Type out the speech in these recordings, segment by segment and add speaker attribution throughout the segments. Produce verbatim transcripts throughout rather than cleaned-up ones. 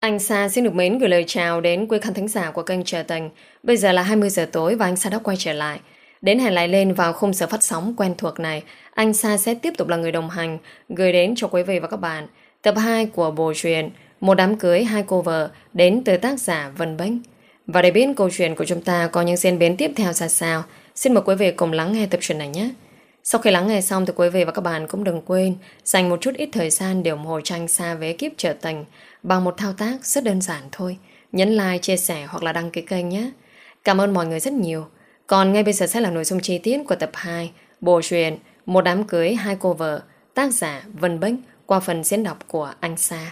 Speaker 1: Anh Sa xin được mến gửi lời chào đến quý khán thính giả của kênh Trà Tình. Bây giờ là hai mươi giờ tối và anh Sa đã quay trở lại. Đến hẹn lại lên vào khung giờ phát sóng quen thuộc này, anh Sa sẽ tiếp tục là người đồng hành gửi đến cho quý vị và các bạn tập hai của bộ truyện Một đám cưới hai cô vợ đến từ tác giả Vân Bách. Và để biết câu chuyện của chúng ta có những diễn biến tiếp theo ra sao, xin mời quý vị cùng lắng nghe tập truyện này nhé. Sau khi lắng nghe xong thì quý vị và các bạn cũng đừng quên dành một chút ít thời gian để ủng hộ cho anh Sa với ekip Trà Tình bằng một thao tác rất đơn giản thôi. Nhấn like, chia sẻ hoặc là đăng ký kênh nhé. Cảm ơn mọi người rất nhiều. Còn ngay bây giờ sẽ là nội dung chi tiết của tập hai bộ truyện Một đám cưới hai cô vợ, tác giả Vân Bách qua phần diễn đọc của anh Sa.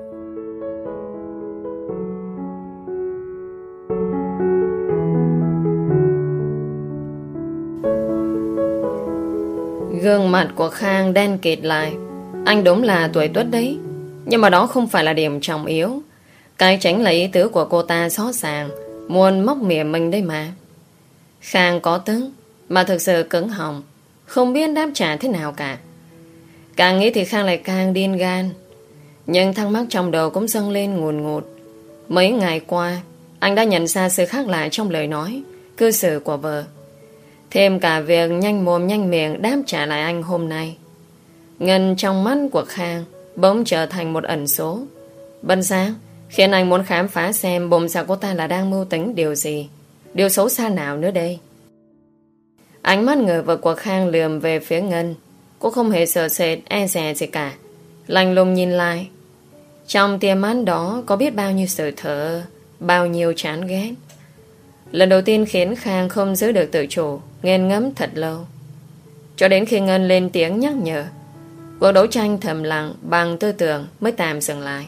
Speaker 1: Gương mặt của Khang đen kịt lại. Anh đúng là tuổi tuất đấy, nhưng mà đó không phải là điểm trọng yếu. Cái tránh là ý tứ của cô ta rõ ràng, muốn móc mỉa mình đây mà. Khang có tức, mà thực sự cứng họng, không biết đáp trả thế nào cả. Càng nghĩ thì Khang lại càng điên gan. Nhưng thắc mắc trong đầu cũng dâng lên ngùn ngụt. Mấy ngày qua, anh đã nhận ra sự khác lạ trong lời nói, cư xử của vợ. Thêm cả việc nhanh mồm nhanh miệng đáp trả lại anh hôm nay. Ngân trong mắt của Khang bỗng trở thành một ẩn số. Bần sáng khiến anh muốn khám phá xem bụng dạ cô ta là đang mưu tính điều gì, điều xấu xa nào nữa đây. Ánh mắt ngờ vực của Khang lườm về phía Ngân. Cô không hề sợ sệt e dè gì cả, lạnh lùng nhìn lại. Trong tia mắt đó có biết bao nhiêu sự thở, bao nhiêu chán ghét. Lần đầu tiên khiến Khang không giữ được tự chủ, nghiền ngẫm thật lâu. Cho đến khi Ngân lên tiếng nhắc nhở, cuộc đấu tranh thầm lặng bằng tư tưởng mới tạm dừng lại.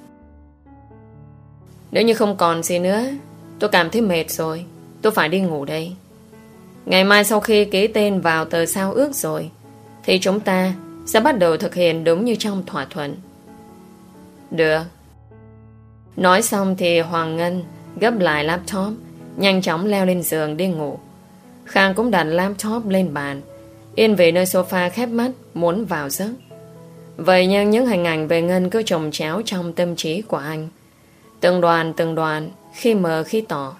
Speaker 1: Nếu như không còn gì nữa, tôi cảm thấy mệt rồi, tôi phải đi ngủ đây. Ngày mai sau khi ký tên vào tờ sao ước rồi, thì chúng ta sẽ bắt đầu thực hiện đúng như trong thỏa thuận. Được. Nói xong thì Hoàng Ngân gấp lại laptop, nhanh chóng leo lên giường đi ngủ. Khang cũng đặt laptop lên bàn, yên về nơi sofa khép mắt muốn vào giấc. Vậy nhưng những hình ảnh về Ngân cứ chồng chéo trong tâm trí của anh, từng đoàn từng đoàn, khi mờ khi tỏ.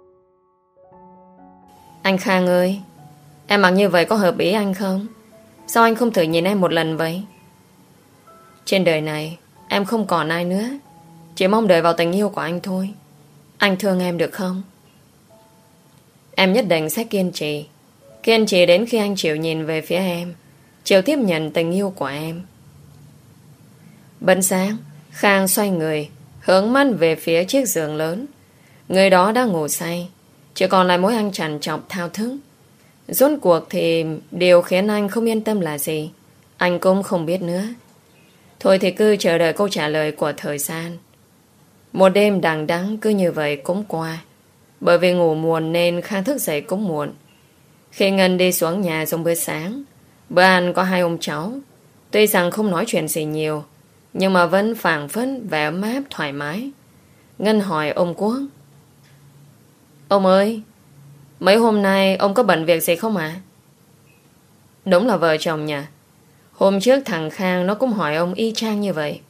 Speaker 1: Anh Khang ơi, em mặc như vậy có hợp ý anh không? Sao anh không thử nhìn em một lần vậy? Trên đời này em không còn ai nữa, chỉ mong đợi vào tình yêu của anh thôi. Anh thương em được không? Em nhất định sẽ kiên trì, kiên trì đến khi anh chịu nhìn về phía em, chịu tiếp nhận tình yêu của em. Bấn sáng, Khang xoay người, hướng mắt về phía chiếc giường lớn. Người đó đang ngủ say, chỉ còn lại mỗi anh trằn trọc thao thức. Rốt cuộc thì điều khiến anh không yên tâm là gì, anh cũng không biết nữa. Thôi thì cứ chờ đợi câu trả lời của thời gian. Một đêm đằng đẵng cứ như vậy cũng qua. Bởi vì ngủ muộn nên Khang thức dậy cũng muộn. Khi Ngân đi xuống nhà dùng bữa sáng, bữa ăn có hai ông cháu. Tuy rằng không nói chuyện gì nhiều, nhưng mà vẫn phảng phất vẻ ấm áp thoải mái. Ngân hỏi ông Quốc: Ông ơi, mấy hôm nay ông có bận việc gì không ạ? À? Đúng là vợ chồng nhỉ. Hôm trước thằng Khang nó cũng hỏi ông y chang như vậy.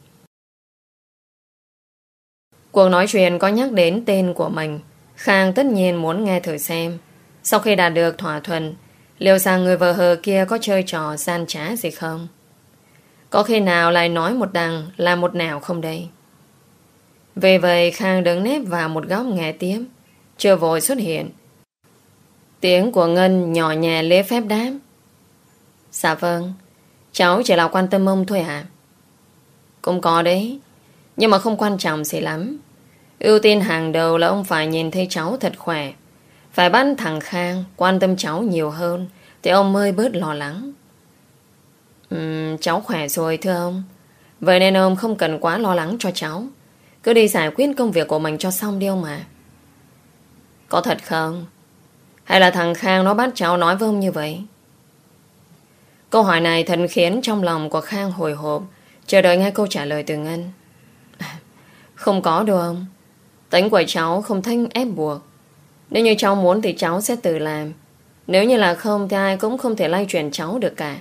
Speaker 1: Cuộc nói chuyện có nhắc đến tên của mình. Khang tất nhiên muốn nghe thử xem, sau khi đạt được thỏa thuận, liệu rằng người vợ hờ kia có chơi trò gian trá gì không? Có khi nào lại nói một đằng là một nẻo không đây? Vì vậy Khang đứng nép vào một góc nghe tiếp, chưa vội xuất hiện. Tiếng của Ngân nhỏ nhẹ lễ phép đáp: Dạ vâng, cháu chỉ là quan tâm ông thôi ạ. À? Cũng có đấy, nhưng mà không quan trọng gì lắm. Ưu tiên hàng đầu là ông phải nhìn thấy cháu thật khỏe. Phải bắt thằng Khang quan tâm cháu nhiều hơn, thì ông mới bớt lo lắng. uhm, Cháu khỏe rồi thưa ông. Vậy nên ông không cần quá lo lắng cho cháu. Cứ đi giải quyết công việc của mình cho xong đi ông mà. Có thật không? Hay là thằng Khang nó bắt cháu nói với ông như vậy? Câu hỏi này thật khiến trong lòng của Khang hồi hộp, chờ đợi nghe câu trả lời từ Ngân. Không có đâu ông. Tính của cháu không thích ép buộc. Nếu như cháu muốn thì cháu sẽ tự làm. Nếu như là không thì ai cũng không thể lay chuyển cháu được cả.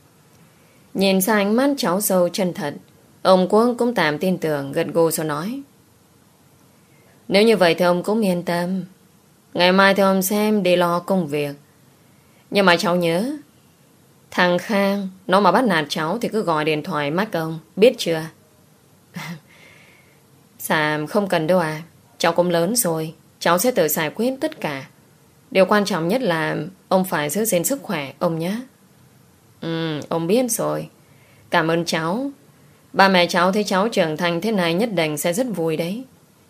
Speaker 1: Nhìn sang ánh mắt cháu dâu chân thật, ông Quốc cũng tạm tin tưởng, gật gù rồi nói: Nếu như vậy thì ông cũng yên tâm. Ngày mai thì ông xem đi lo công việc. Nhưng mà cháu nhớ, thằng Khang nó mà bắt nạt cháu thì cứ gọi điện thoại mách ông, biết chưa? Dạ không cần đâu à. Cháu cũng lớn rồi, cháu sẽ tự giải quyết tất cả. Điều quan trọng nhất là ông phải giữ gìn sức khỏe ông nhé. Ừ, ông biết rồi. Cảm ơn cháu. Ba mẹ cháu thấy cháu trưởng thành thế này nhất định sẽ rất vui đấy.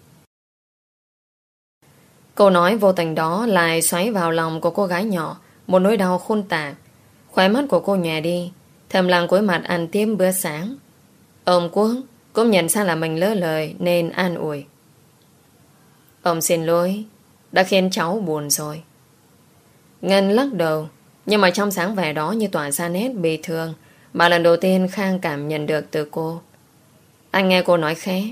Speaker 1: Câu nói vô tình đó lại xoáy vào lòng của cô gái nhỏ một nỗi đau khôn tả. Khóe mắt của cô nhòe đi, thầm lặng cúi mặt ăn tiếp bữa sáng. Ông Quốc cũng nhận ra là mình lỡ lời nên an ủi. Ông xin lỗi, đã khiến cháu buồn rồi. Ngân lắc đầu, nhưng mà trong sáng vẻ đó như tỏa ra nét bị thương mà lần đầu tiên Khang cảm nhận được từ cô. Anh nghe cô nói khẽ.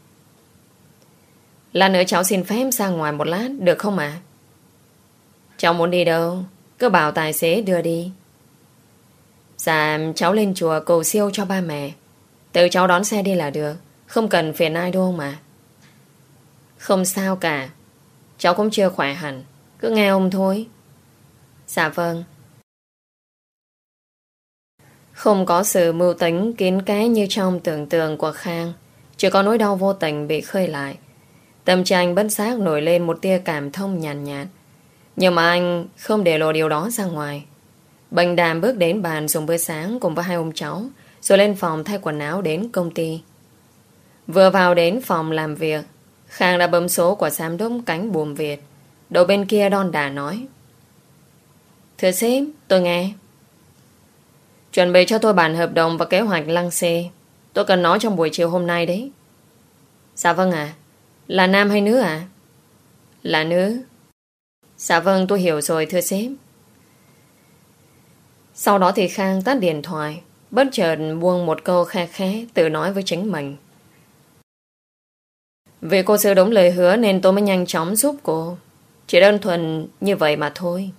Speaker 1: Lát nữa cháu xin phép ra ngoài một lát được không ạ? Cháu muốn đi đâu? Cứ bảo tài xế đưa đi. Dạ cháu lên chùa cầu siêu cho ba mẹ. Tự cháu đón xe đi là được, không cần phiền ai đâu mà. Không sao cả, cháu cũng chưa khỏe hẳn, cứ nghe ông thôi. Dạ vâng. Không có sự mưu tính kín kẽ như trong tưởng tượng của Khang, chỉ có nỗi đau vô tình bị khơi lại. Tâm trạng anh bất giác nổi lên một tia cảm thông nhàn nhạt, nhạt. Nhưng mà anh không để lộ điều đó ra ngoài. Bành đàm bước đến bàn dùng bữa sáng cùng với hai ông cháu, rồi lên phòng thay quần áo đến công ty. Vừa vào đến phòng làm việc, Khang đã bấm số của giám đốc cánh buồm Việt. Đầu bên kia đon đả nói. Thưa sếp, tôi nghe. Chuẩn bị cho tôi bản hợp đồng và kế hoạch lăng xê. Tôi cần nói trong buổi chiều hôm nay đấy. Dạ vâng ạ. À. Là nam hay nữ ạ? À? Là nữ. Dạ vâng, tôi hiểu rồi thưa sếp. Sau đó thì Khang tắt điện thoại, bất chợt buông một câu khe khẽ tự nói với chính mình. Vì cô giữ đúng lời hứa nên tôi mới nhanh chóng giúp cô. Chỉ đơn thuần như vậy mà thôi.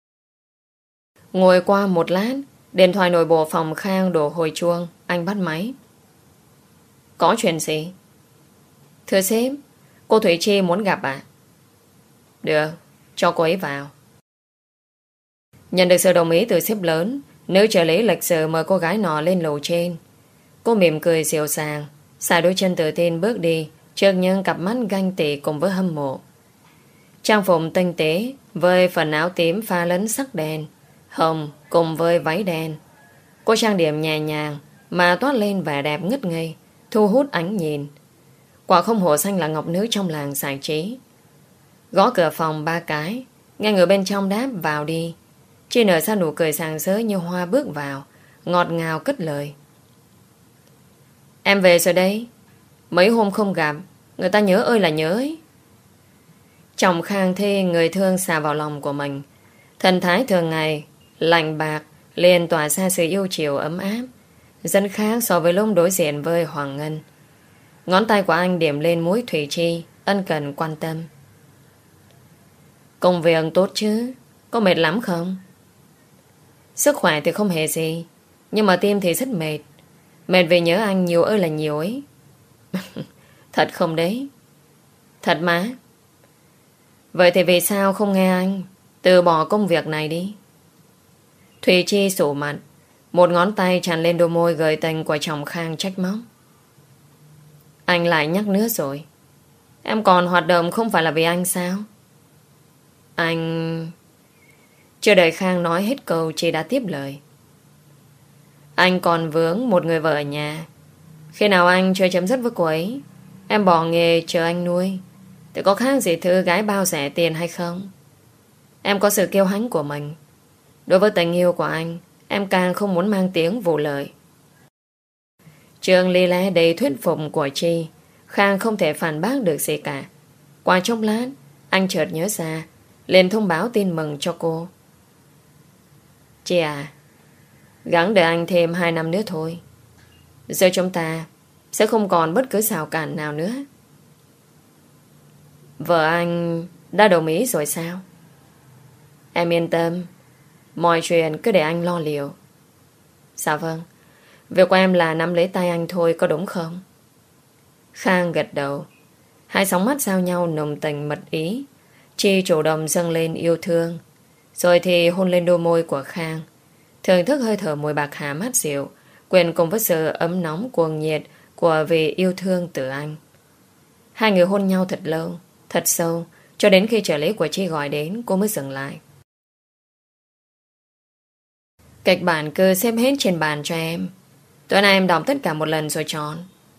Speaker 1: Ngồi qua một lát, điện thoại nội bộ phòng Khang đổ hồi chuông. Anh bắt máy. Có chuyện gì? Thưa sếp, cô Thủy Chi muốn gặp ạ. À? Được, cho cô ấy vào. Nhận được sự đồng ý từ sếp lớn, nữ trợ lý lịch sự mời cô gái nọ lên lầu trên. Cô mỉm cười dịu dàng, xài đôi chân tự tin bước đi trước những cặp mắt ganh tị cùng với hâm mộ. Trang phục tinh tế với phần áo tím pha lẫn sắc đen, hồng cùng với váy đen. Cô trang điểm nhẹ nhàng mà toát lên vẻ đẹp ngất ngây, thu hút ánh nhìn. Quả không hổ danh là ngọc nữ trong làng giải trí. Gõ cửa phòng ba cái, nghe người bên trong đáp vào đi. Chi nở ra nụ cười sàng sỡ như hoa bước vào, ngọt ngào cất lời. Em về rồi đấy. Mấy hôm không gặp, người ta nhớ ơi là nhớ ấy. Chồng Khang thê người thương xà vào lòng của mình. Thần thái thường ngày lạnh bạc liền tỏa ra sự yêu chiều ấm áp, rất khác so với lúc đối diện với Hoàng Ngân. Ngón tay của anh điểm lên mũi Thủy Chi, ân cần quan tâm. Công việc tốt chứ? Có mệt lắm không? Sức khỏe thì không hề gì, nhưng mà tim thì rất mệt. Mệt vì nhớ anh nhiều ơi là nhiều ấy. Thật không đấy? Thật má. Vậy thì vì sao không nghe anh từ bỏ công việc này đi? Thùy Chi sủ mặt, một ngón tay tràn lên đôi môi gợi tình của chồng Khang trách móc. Anh lại nhắc nữa rồi. Em còn hoạt động không phải là vì anh sao? Anh... Chưa đợi Khang nói hết câu, chị đã tiếp lời. Anh còn vướng một người vợ ở nhà. Khi nào anh chưa chấm dứt với cô ấy, em bỏ nghề chờ anh nuôi, thì có khác gì thứ gái bao rẻ tiền hay không? Em có sự kiêu hãnh của mình. Đối với tình yêu của anh, em càng không muốn mang tiếng vụ lợi. Trường ly lẽ đầy thuyết phục của Chi, Khang không thể phản bác được gì cả. Qua chốc lát, anh chợt nhớ ra, liền thông báo tin mừng cho cô. Chị à, gắng đợi anh thêm hai năm nữa thôi. Giờ chúng ta sẽ không còn bất cứ rào cản nào nữa. Vợ anh đã đồng ý rồi sao? Em yên tâm, mọi chuyện cứ để anh lo liệu. Dạ vâng. Việc của em là nắm lấy tay anh thôi, có đúng không? Khang gật đầu. Hai sóng mắt giao nhau nồng tình mật ý. Chi chủ động dâng lên yêu thương, rồi thì hôn lên đôi môi của Khang, thưởng thức hơi thở mùi bạc hà mát dịu, quyện cùng với sự ấm nóng cuồng nhiệt của vì yêu thương từ anh. Hai người hôn nhau thật lâu, thật sâu, cho đến khi trợ lý của Chi gọi đến, cô mới dừng lại. Kịch bản cứ xếp hết trên bàn cho em. Tối nay em đọc tất cả một lần rồi chọn.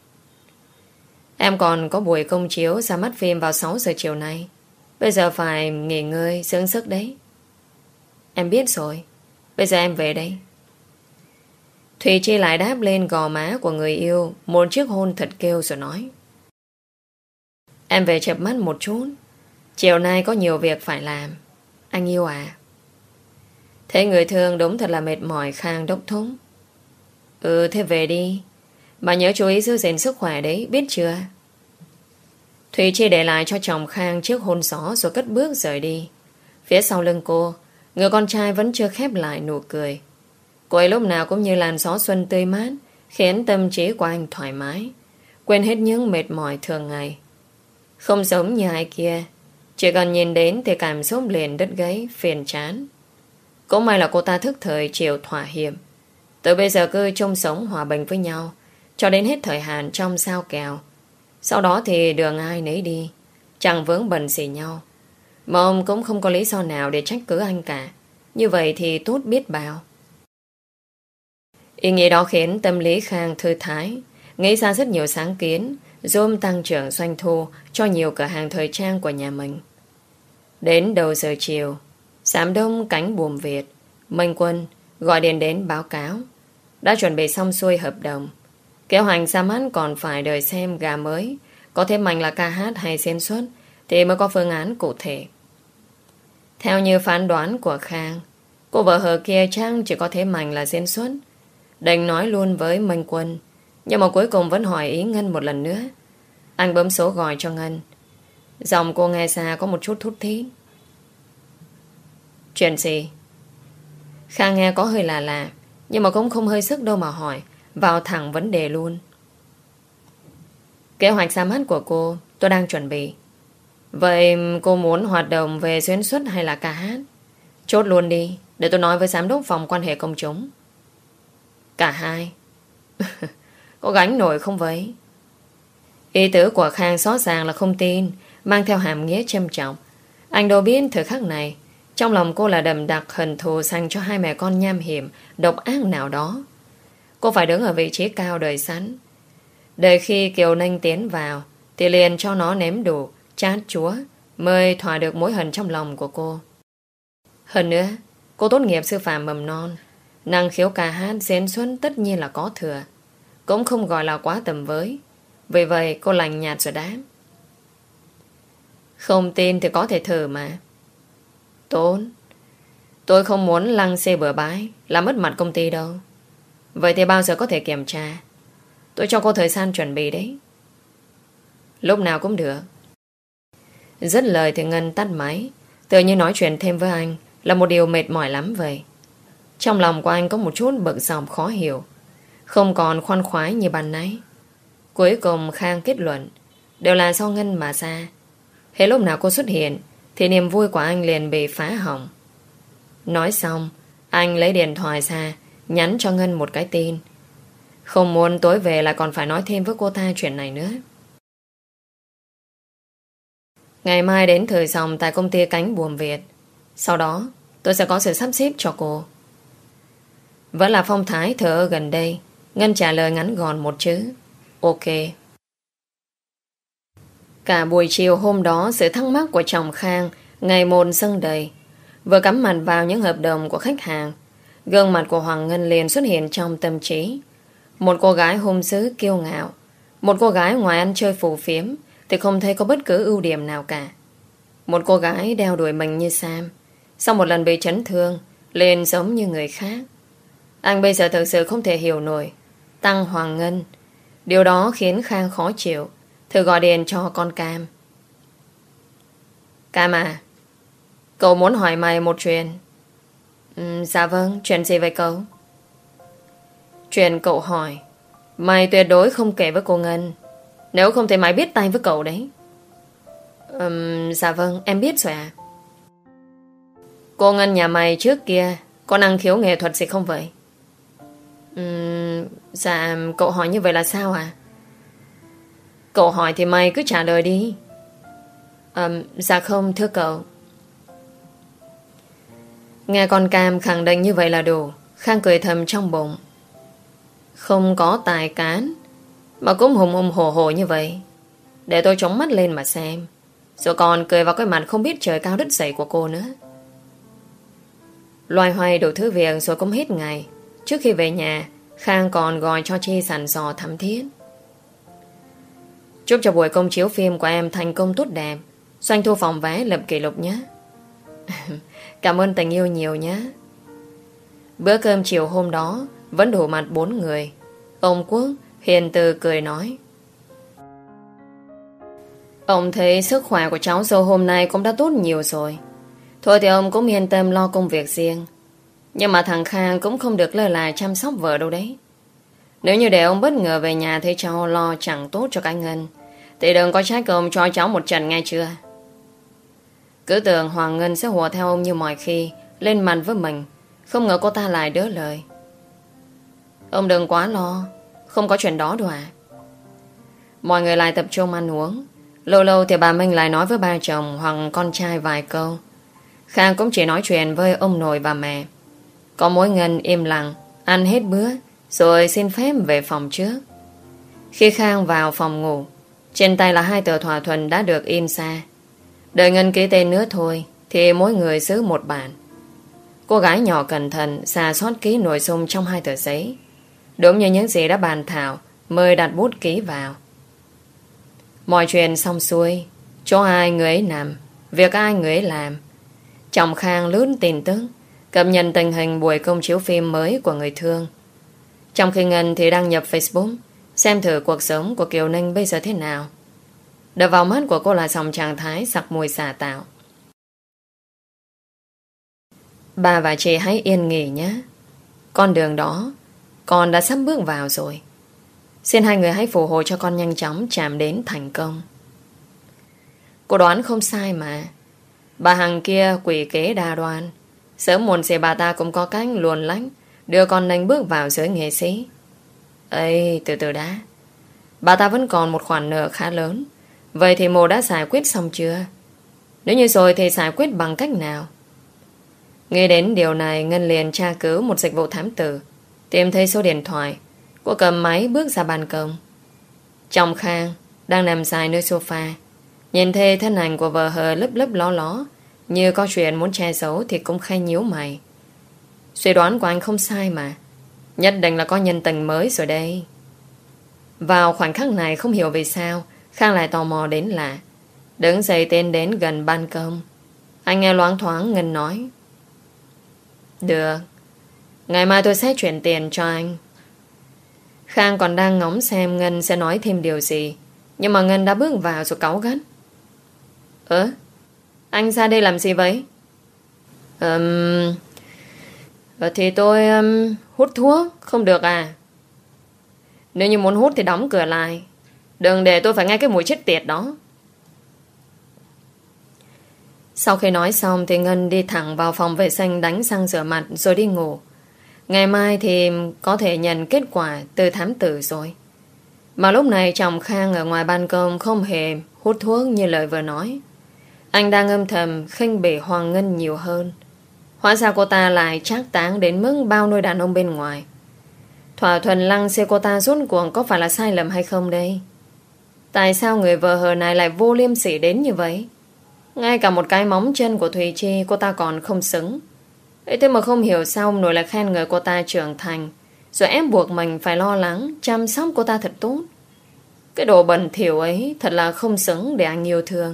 Speaker 1: Em còn có buổi công chiếu ra mắt phim vào sáu giờ chiều nay. Bây giờ phải nghỉ ngơi, dưỡng sức đấy. Em biết rồi. Bây giờ em về đây. Thùy Chi lại đáp lên gò má của người yêu một chiếc hôn thật kêu rồi nói: Em về chợp mắt một chút. Chiều nay có nhiều việc phải làm. Anh yêu à? Thế người thương đúng thật là mệt mỏi. Khang đốc thúc. Ừ, thế về đi. Bà nhớ chú ý giữ gìn sức khỏe đấy, biết chưa? Thùy Chi để lại cho chồng Khang chiếc hôn gió rồi cất bước rời đi. Phía sau lưng cô, người con trai vẫn chưa khép lại nụ cười. Cô ấy lúc nào cũng như làn gió xuân tươi mát, khiến tâm trí của anh thoải mái, quên hết những mệt mỏi thường ngày. Không giống như ai kia, chỉ cần nhìn đến thì cảm xúc liền đứt gãy, phiền chán. Cũng may là cô ta thức thời chịu thỏa hiệp. Từ bây giờ cứ chung sống hòa bình với nhau cho đến hết thời hạn trong sao kèo. Sau đó thì đường ai nấy đi, chẳng vướng bận gì nhau. Mà ông cũng không có lý do nào để trách cứ anh cả. Như vậy thì tốt biết bao. Ý nghĩa đó khiến tâm lý Khang thư thái, nghĩ ra rất nhiều sáng kiến giúp tăng trưởng doanh thu cho nhiều cửa hàng thời trang của nhà mình. Đến đầu giờ chiều, giám đốc cánh buồm Việt Minh Quân gọi điện đến báo cáo đã chuẩn bị xong xuôi hợp đồng. Kế hoạch ra mắt còn phải đợi xem gà mới có thêm mạnh là ca hát hay diễn xuất thì mới có phương án cụ thể. Theo như phán đoán của Khang, cô vợ hờ kia chắc chỉ có thế mạnh là diễn xuất. Đành nói luôn với Minh Quân, nhưng mà cuối cùng vẫn hỏi ý Ngân một lần nữa. Anh bấm số gọi cho Ngân. Giọng cô nghe xa có một chút thút thít. Chuyện gì? Khang nghe có hơi lạ lạ, nhưng mà cũng không hơi sức đâu mà hỏi, vào thẳng vấn đề luôn. Kế hoạch ra mắt của cô tôi đang chuẩn bị. Vậy cô muốn hoạt động về diễn xuất hay là ca hát? Chốt luôn đi, để tôi nói với giám đốc phòng quan hệ công chúng. Cả hai. Có gánh nổi không vậy? Ý tứ của Khang rõ ràng là không tin, mang theo hàm nghĩa châm trọng. Anh đâu biết thời khắc này trong lòng cô là đậm đặc hận thù dành cho hai mẹ con nham hiểm, độc ác nào đó. Cô phải đứng ở vị trí cao đời sẵn. Đợi khi Kiều Ninh tiến vào thì liền cho nó nếm đủ chát chúa mới thỏa được mối hận trong lòng của cô. Hơn nữa, cô tốt nghiệp sư phạm mầm non, năng khiếu ca hát diễn xuất tất nhiên là có thừa, cũng không gọi là quá tầm với. Vì vậy cô lành nhạt rồi đáp: Không tin thì có thể thử mà. Tốn, tôi không muốn lăng xê bừa bãi làm mất mặt công ty đâu. Vậy thì bao giờ có thể kiểm tra? Tôi cho cô thời gian chuẩn bị đấy. Lúc nào cũng được. Dứt lời thì Ngân tắt máy, tự như nói chuyện thêm với anh là một điều mệt mỏi lắm vậy. Trong lòng của anh có một chút bực dọc khó hiểu, không còn khoan khoái như ban nãy. Cuối cùng Khang kết luận đều là do Ngân mà ra. Hết lúc nào cô xuất hiện thì niềm vui của anh liền bị phá hỏng. Nói xong, anh lấy điện thoại ra, nhắn cho Ngân một cái tin. Không muốn tối về lại còn phải nói thêm với cô ta chuyện này nữa. Ngày mai đến thời dòng tại công ty cánh buồm Việt. Sau đó tôi sẽ có sự sắp xếp cho cô. Vẫn là phong thái thở gần đây. Ngân trả lời ngắn gọn một chữ: Ok. Cả buổi chiều hôm đó, sự thắc mắc của chồng Khang ngày một dâng đầy. Vừa cắm mặt vào những hợp đồng của khách hàng, gương mặt của Hoàng Ngân liền xuất hiện trong tâm trí. Một cô gái hung dữ kiêu ngạo, một cô gái ngoài ăn chơi phù phiếm thì không thấy có bất cứ ưu điểm nào cả. Một cô gái đeo đuổi mình như Sam, sau một lần bị chấn thương liền giống như người khác. Anh bây giờ thực sự không thể hiểu nổi Tăng Hoàng Ngân. Điều đó khiến Khang khó chịu. Thử gọi điện cho con Cam. Cam à, cậu muốn hỏi mày một chuyện. Ừ, dạ vâng, chuyện gì vậy cậu? Chuyện cậu hỏi mày tuyệt đối không kể với cô Ngân, nếu không thì mày biết tay với cậu đấy. um, Dạ vâng, em biết rồi ạ. Cô Ngân nhà mày trước kia có năng khiếu nghệ thuật gì không vậy? Um, dạ, cậu hỏi như vậy là sao ạ? Cậu hỏi thì mày cứ trả lời đi. um, Dạ không, thưa cậu. Nghe con Cam khẳng định như vậy là đủ. Khang cười thầm trong bụng. Không có tài cán mà cũng hùng hùng hổ hổ như vậy. Để tôi chống mắt lên mà xem. Rồi còn cười vào cái mặt không biết trời cao đất dày của cô nữa. Loay hoay đủ thứ việc rồi cũng hết ngày. Trước khi về nhà, Khang còn gọi cho Chi sẵn dò thắm thiết. Chúc cho buổi công chiếu phim của em thành công tốt đẹp, doanh thu phòng vé lập kỷ lục nhé. Cảm ơn tình yêu nhiều nhé. Bữa cơm chiều hôm đó vẫn đủ mặt bốn người. Ông Quốc hiền từ cười nói. Ông thấy sức khỏe của cháu dâu hôm nay cũng đã tốt nhiều rồi. Thôi thì ông cũng yên tâm lo công việc riêng. Nhưng mà thằng Khang cũng không được lơ là chăm sóc vợ đâu đấy. Nếu như để ông bất ngờ về nhà thấy cháu lo chẳng tốt cho cái Ngân, thì đừng có trách ông cho cháu một trận nghe chưa. Cứ tưởng Hoàng Ngân sẽ hùa theo ông như mọi khi, lên mặt với mình. Không ngờ cô ta lại đỡ lời. Ông đừng quá lo, không có chuyện đó đâu à. Mọi người lại tập trung ăn uống. Lâu lâu thì bà Minh lại nói với ba chồng hoặc con trai vài câu. Khang cũng chỉ nói chuyện với ông nội và mẹ. Có mỗi Ngân im lặng ăn hết bữa rồi xin phép về phòng trước. Khi Khang vào phòng ngủ, trên tay là hai tờ thỏa thuận đã được in ra. Đợi Ngân ký tên nữa thôi thì mỗi người giữ một bản. Cô gái nhỏ cẩn thận rà soát ký nội dung trong hai tờ giấy, đúng như những gì đã bàn thảo, mời đặt bút ký vào. Mọi chuyện xong xuôi, chỗ ai người ấy nằm, việc ai người ấy làm. Chồng Khang lướt tin tức, cập nhật tình hình buổi công chiếu phim mới của người thương. Trong khi Ngân thì đăng nhập Facebook, xem thử cuộc sống của Kiều Ninh bây giờ thế nào. Đập vào mắt của cô là dòng trạng thái sặc mùi xả tạo. Bà và chị hãy yên nghỉ nhé. Con đường đó con đã sắp bước vào rồi. Xin hai người hãy phù hộ cho con nhanh chóng chạm đến thành công. Cô đoán không sai mà. Bà Hằng kia quỷ kế đa đoan. Sớm muộn gì bà ta cũng có cách luồn lách đưa con Ninh bước vào giới nghệ sĩ. Ê, từ từ đã. Bà ta vẫn còn một khoản nợ khá lớn. Vậy thì mồ đã giải quyết xong chưa? Nếu như rồi thì giải quyết bằng cách nào? Nghĩ đến điều này, Ngân liền tra cứu một dịch vụ thám tử, tìm thấy số điện thoại. Cô cầm máy bước ra ban công. Chồng Khang đang nằm dài nơi sofa, nhìn thấy thân ảnh của vợ hờ lấp lấp ló ló, như có chuyện muốn che giấu thì cũng khai nhíu mày. Suy đoán của anh không sai mà. Nhất định là có nhân tình mới rồi đây. Vào khoảnh khắc này không hiểu vì sao Khang lại tò mò đến lạ. Đứng dậy tiến đến gần ban công. Anh nghe loáng thoáng Ngân nói. Được, ngày mai tôi sẽ chuyển tiền cho anh. Khang còn đang ngóng xem Ngân sẽ nói thêm điều gì, nhưng mà Ngân đã bước vào rồi cáu gắt. Ơ, anh ra đây làm gì vậy? Ừm... Thì tôi um, hút thuốc, không được à? Nếu như muốn hút thì đóng cửa lại, đừng để tôi phải nghe cái mùi chết tiệt đó. Sau khi nói xong thì Ngân đi thẳng vào phòng vệ sinh đánh răng rửa mặt rồi đi ngủ. Ngày mai thì có thể nhận kết quả từ thám tử rồi. Mà lúc này chồng Khang ở ngoài ban công không hề hút thuốc như lời vừa nói. Anh đang âm thầm khinh bỉ Hoàng Ngân nhiều hơn. Hóa ra cô ta lại trác táng đến mức bao nuôi đàn ông bên ngoài. Thỏa thuận lăng xê cô ta rốt cuộc có phải là sai lầm hay không đây? Tại sao người vợ hờ này lại vô liêm sỉ đến như vậy? Ngay cả một cái móng chân của Thùy Chi cô ta còn không xứng. Ấy thế mà không hiểu sao ông nội lại khen người cô ta trưởng thành, rồi ép buộc mình phải lo lắng chăm sóc cô ta thật tốt. Cái đồ bẩn thỉu ấy thật là không xứng để anh yêu thương.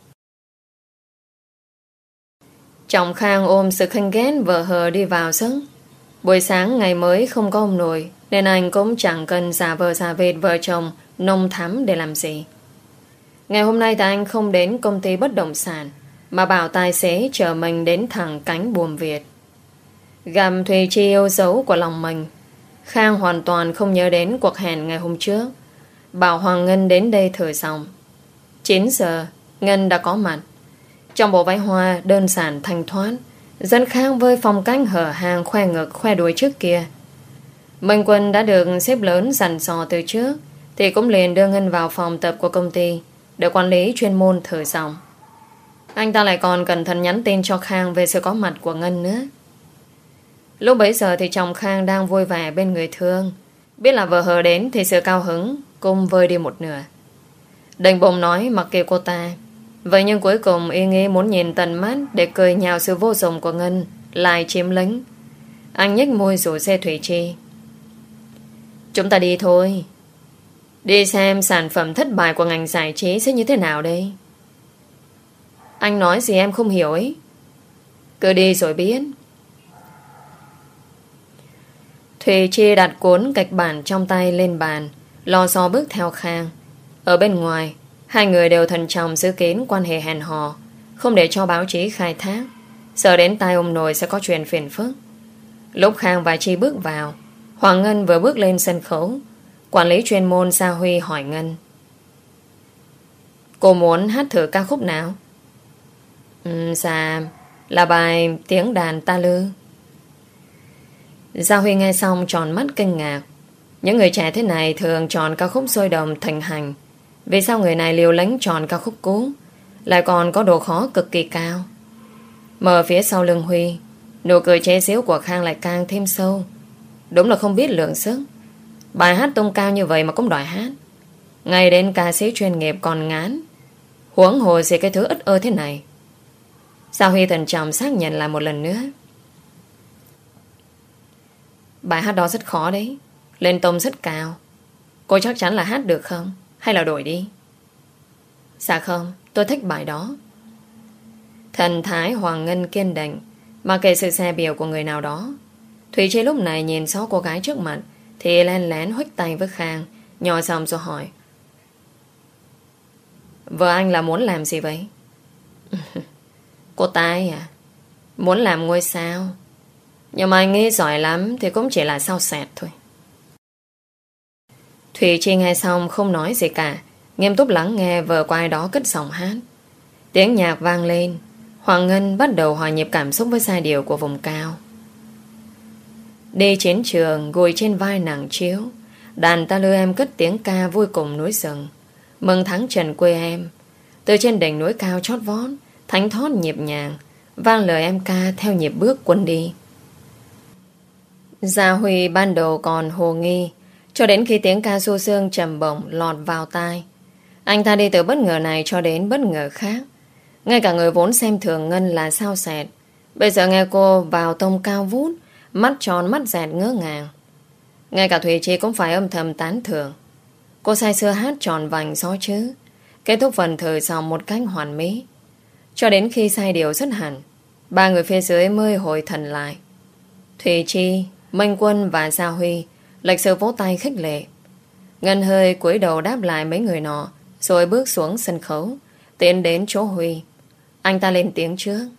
Speaker 1: Chồng Khang ôm sự khinh ghét vợ hờ đi vào giấc. Buổi sáng ngày mới không có ông nội, nên anh cũng chẳng cần giả vờ giả vệt vợ chồng nồng thắm để làm gì. Ngày hôm nay thì anh không đến công ty bất động sản, mà bảo tài xế chở mình đến thẳng cánh buồm Việt. Gặp Thùy Chi yêu dấu của lòng mình, Khang hoàn toàn không nhớ đến cuộc hẹn ngày hôm trước. Bảo Hoàng Ngân đến đây thử xong. Chín giờ Ngân đã có mặt. Trong bộ váy hoa đơn giản thanh thoát, rất khác với phong cách hở hang khoe ngực khoe đuôi trước kia. Minh Quân đã được xếp lớn dặn dò từ trước, thì cũng liền đưa Ngân vào phòng tập của công ty để quản lý chuyên môn thử giọng. Anh ta lại còn cẩn thận nhắn tin cho Khang về sự có mặt của Ngân nữa. Lúc bấy giờ thì chồng Khang đang vui vẻ bên người thương. Biết là vợ hờ đến thì sự cao hứng cũng vơi đi một nửa. Đành bụng nói mặc kệ cô ta. Vậy nhưng cuối cùng y nghĩ muốn nhìn tận mắt để cười nhạo sự vô dụng của Ngân lại chiếm lính. Anh nhếch môi rủ xe Thủy Chi. Chúng ta đi thôi. Đi xem sản phẩm thất bại của ngành giải trí sẽ như thế nào đây. Anh nói gì em không hiểu ấy. Cứ đi rồi biết. Thủy Chi đặt cuốn kịch bản trong tay lên bàn, lo xo bước theo Khang. Ở bên ngoài, hai người đều thận trọng giữ kín quan hệ hẹn hò, không để cho báo chí khai thác, sợ đến tai ông nội sẽ có chuyện phiền phức. Lúc Khang và Chi bước vào, Hoàng Ngân vừa bước lên sân khấu. Quản lý chuyên môn Gia Huy hỏi Ngân: Cô muốn hát thử ca khúc nào? Ừ, dạ là bài Tiếng đàn ta lư. Gia Huy nghe xong tròn mắt kinh ngạc. Những người trẻ thế này thường chọn ca khúc sôi động thịnh hành. Vì sao người này liều lĩnh chọn ca khúc cũ, lại còn có độ khó cực kỳ cao? Mở phía sau lưng Huy, nụ cười chế giễu của Khang lại càng thêm sâu. Đúng là không biết lượng sức. Bài hát tung cao như vậy mà cũng đòi hát. Ngay đến ca sĩ chuyên nghiệp còn ngán, huống hồ gì cái thứ ất ơ thế này. Gia Huy thận trọng xác nhận lại một lần nữa. Bài hát đó rất khó đấy, lên tông rất cao. Cô chắc chắn là hát được không? Hay là đổi đi? Dạ không, tôi thích bài đó. Thần thái Hoàng Ngân kiên định, mà kể sự xe biểu của người nào đó. Thủy Chi lúc này nhìn sáu cô gái trước mặt thì len lén huých tay với Khang, nhỏ giọng rồi hỏi: Vợ anh là muốn làm gì vậy? Cô ta ấy à? Muốn làm ngôi sao. Nhưng mà anh nghĩ giỏi lắm thì cũng chỉ là sao xẹt thôi. Thủy Chi nghe xong không nói gì cả, nghiêm túc lắng nghe vợ của ai đó cất giọng hát. Tiếng nhạc vang lên, Hoàng Ngân bắt đầu hòa nhịp cảm xúc với giai điệu của vùng cao. Đi chiến trường gùi trên vai nàng chiếu, đàn ta lư em cất tiếng ca vui cùng núi rừng, mừng thắng trần quê em. Từ trên đỉnh núi cao chót vót, thánh thót nhịp nhàng, vang lời em ca theo nhịp bước quân đi. Gia Huy ban đầu còn hồ nghi, cho đến khi tiếng ca du dương trầm bổng lọt vào tai. Anh ta đi từ bất ngờ này cho đến bất ngờ khác. Ngay cả người vốn xem thường Ngân là sao xẹt, bây giờ nghe cô vào tông cao vút, mắt tròn mắt dẹt ngỡ ngàng. Ngay cả Thủy Chi cũng phải âm thầm tán thưởng. Cô say sưa hát tròn vành gió chứ. Kết thúc phần thử giọng một cách hoàn mỹ. Cho đến khi sai điều rất hẳn, ba người phía dưới mới hồi thần lại. Thủy Chi, Minh Quân và Gia Huy lịch sự vỗ tay khích lệ. Ngân hơi cúi đầu đáp lại mấy người nọ, rồi bước xuống sân khấu, tiến đến chỗ Huy. Anh ta lên tiếng trước: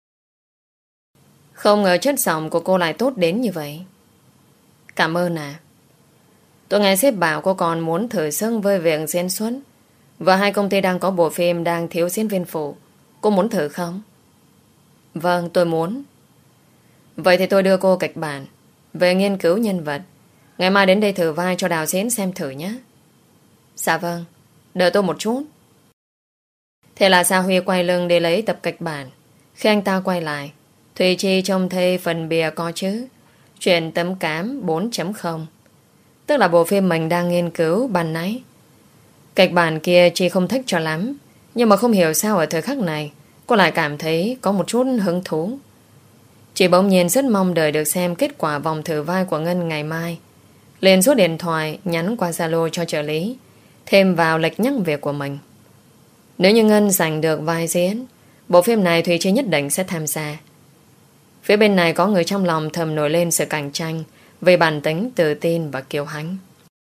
Speaker 1: Không ngờ chất giọng của cô lại tốt đến như vậy. Cảm ơn à. Tôi nghe sếp bảo cô còn muốn thử sức với việc diễn xuất, và hai công ty đang có bộ phim đang thiếu diễn viên phụ. Cô muốn thử không? Vâng, tôi muốn. Vậy thì tôi đưa cô kịch bản về nghiên cứu nhân vật. Ngày mai đến đây thử vai cho đạo diễn xem thử nhé. Dạ vâng, đợi tôi một chút. Thế là Gia Huy quay lưng để lấy tập kịch bản. Khi anh ta quay lại, Thùy Chi trông thấy phần bìa có chữ Chuyện tấm cám bốn chấm không, tức là bộ phim mình đang nghiên cứu ban nãy. Kịch bản kia Chi không thích cho lắm, nhưng mà không hiểu sao ở thời khắc này cô lại cảm thấy có một chút hứng thú. Chị bỗng nhiên rất mong đợi được xem kết quả vòng thử vai của Ngân ngày mai. Liền rút điện thoại nhắn qua Zalo cho trợ lý, thêm vào lịch nhắc việc của mình. Nếu như Ngân giành được vai diễn, bộ phim này Thùy Chi nhất định sẽ tham gia. Phía bên này có người trong lòng thầm nổi lên sự cạnh tranh về bản tính tự tin và kiêu hãnh.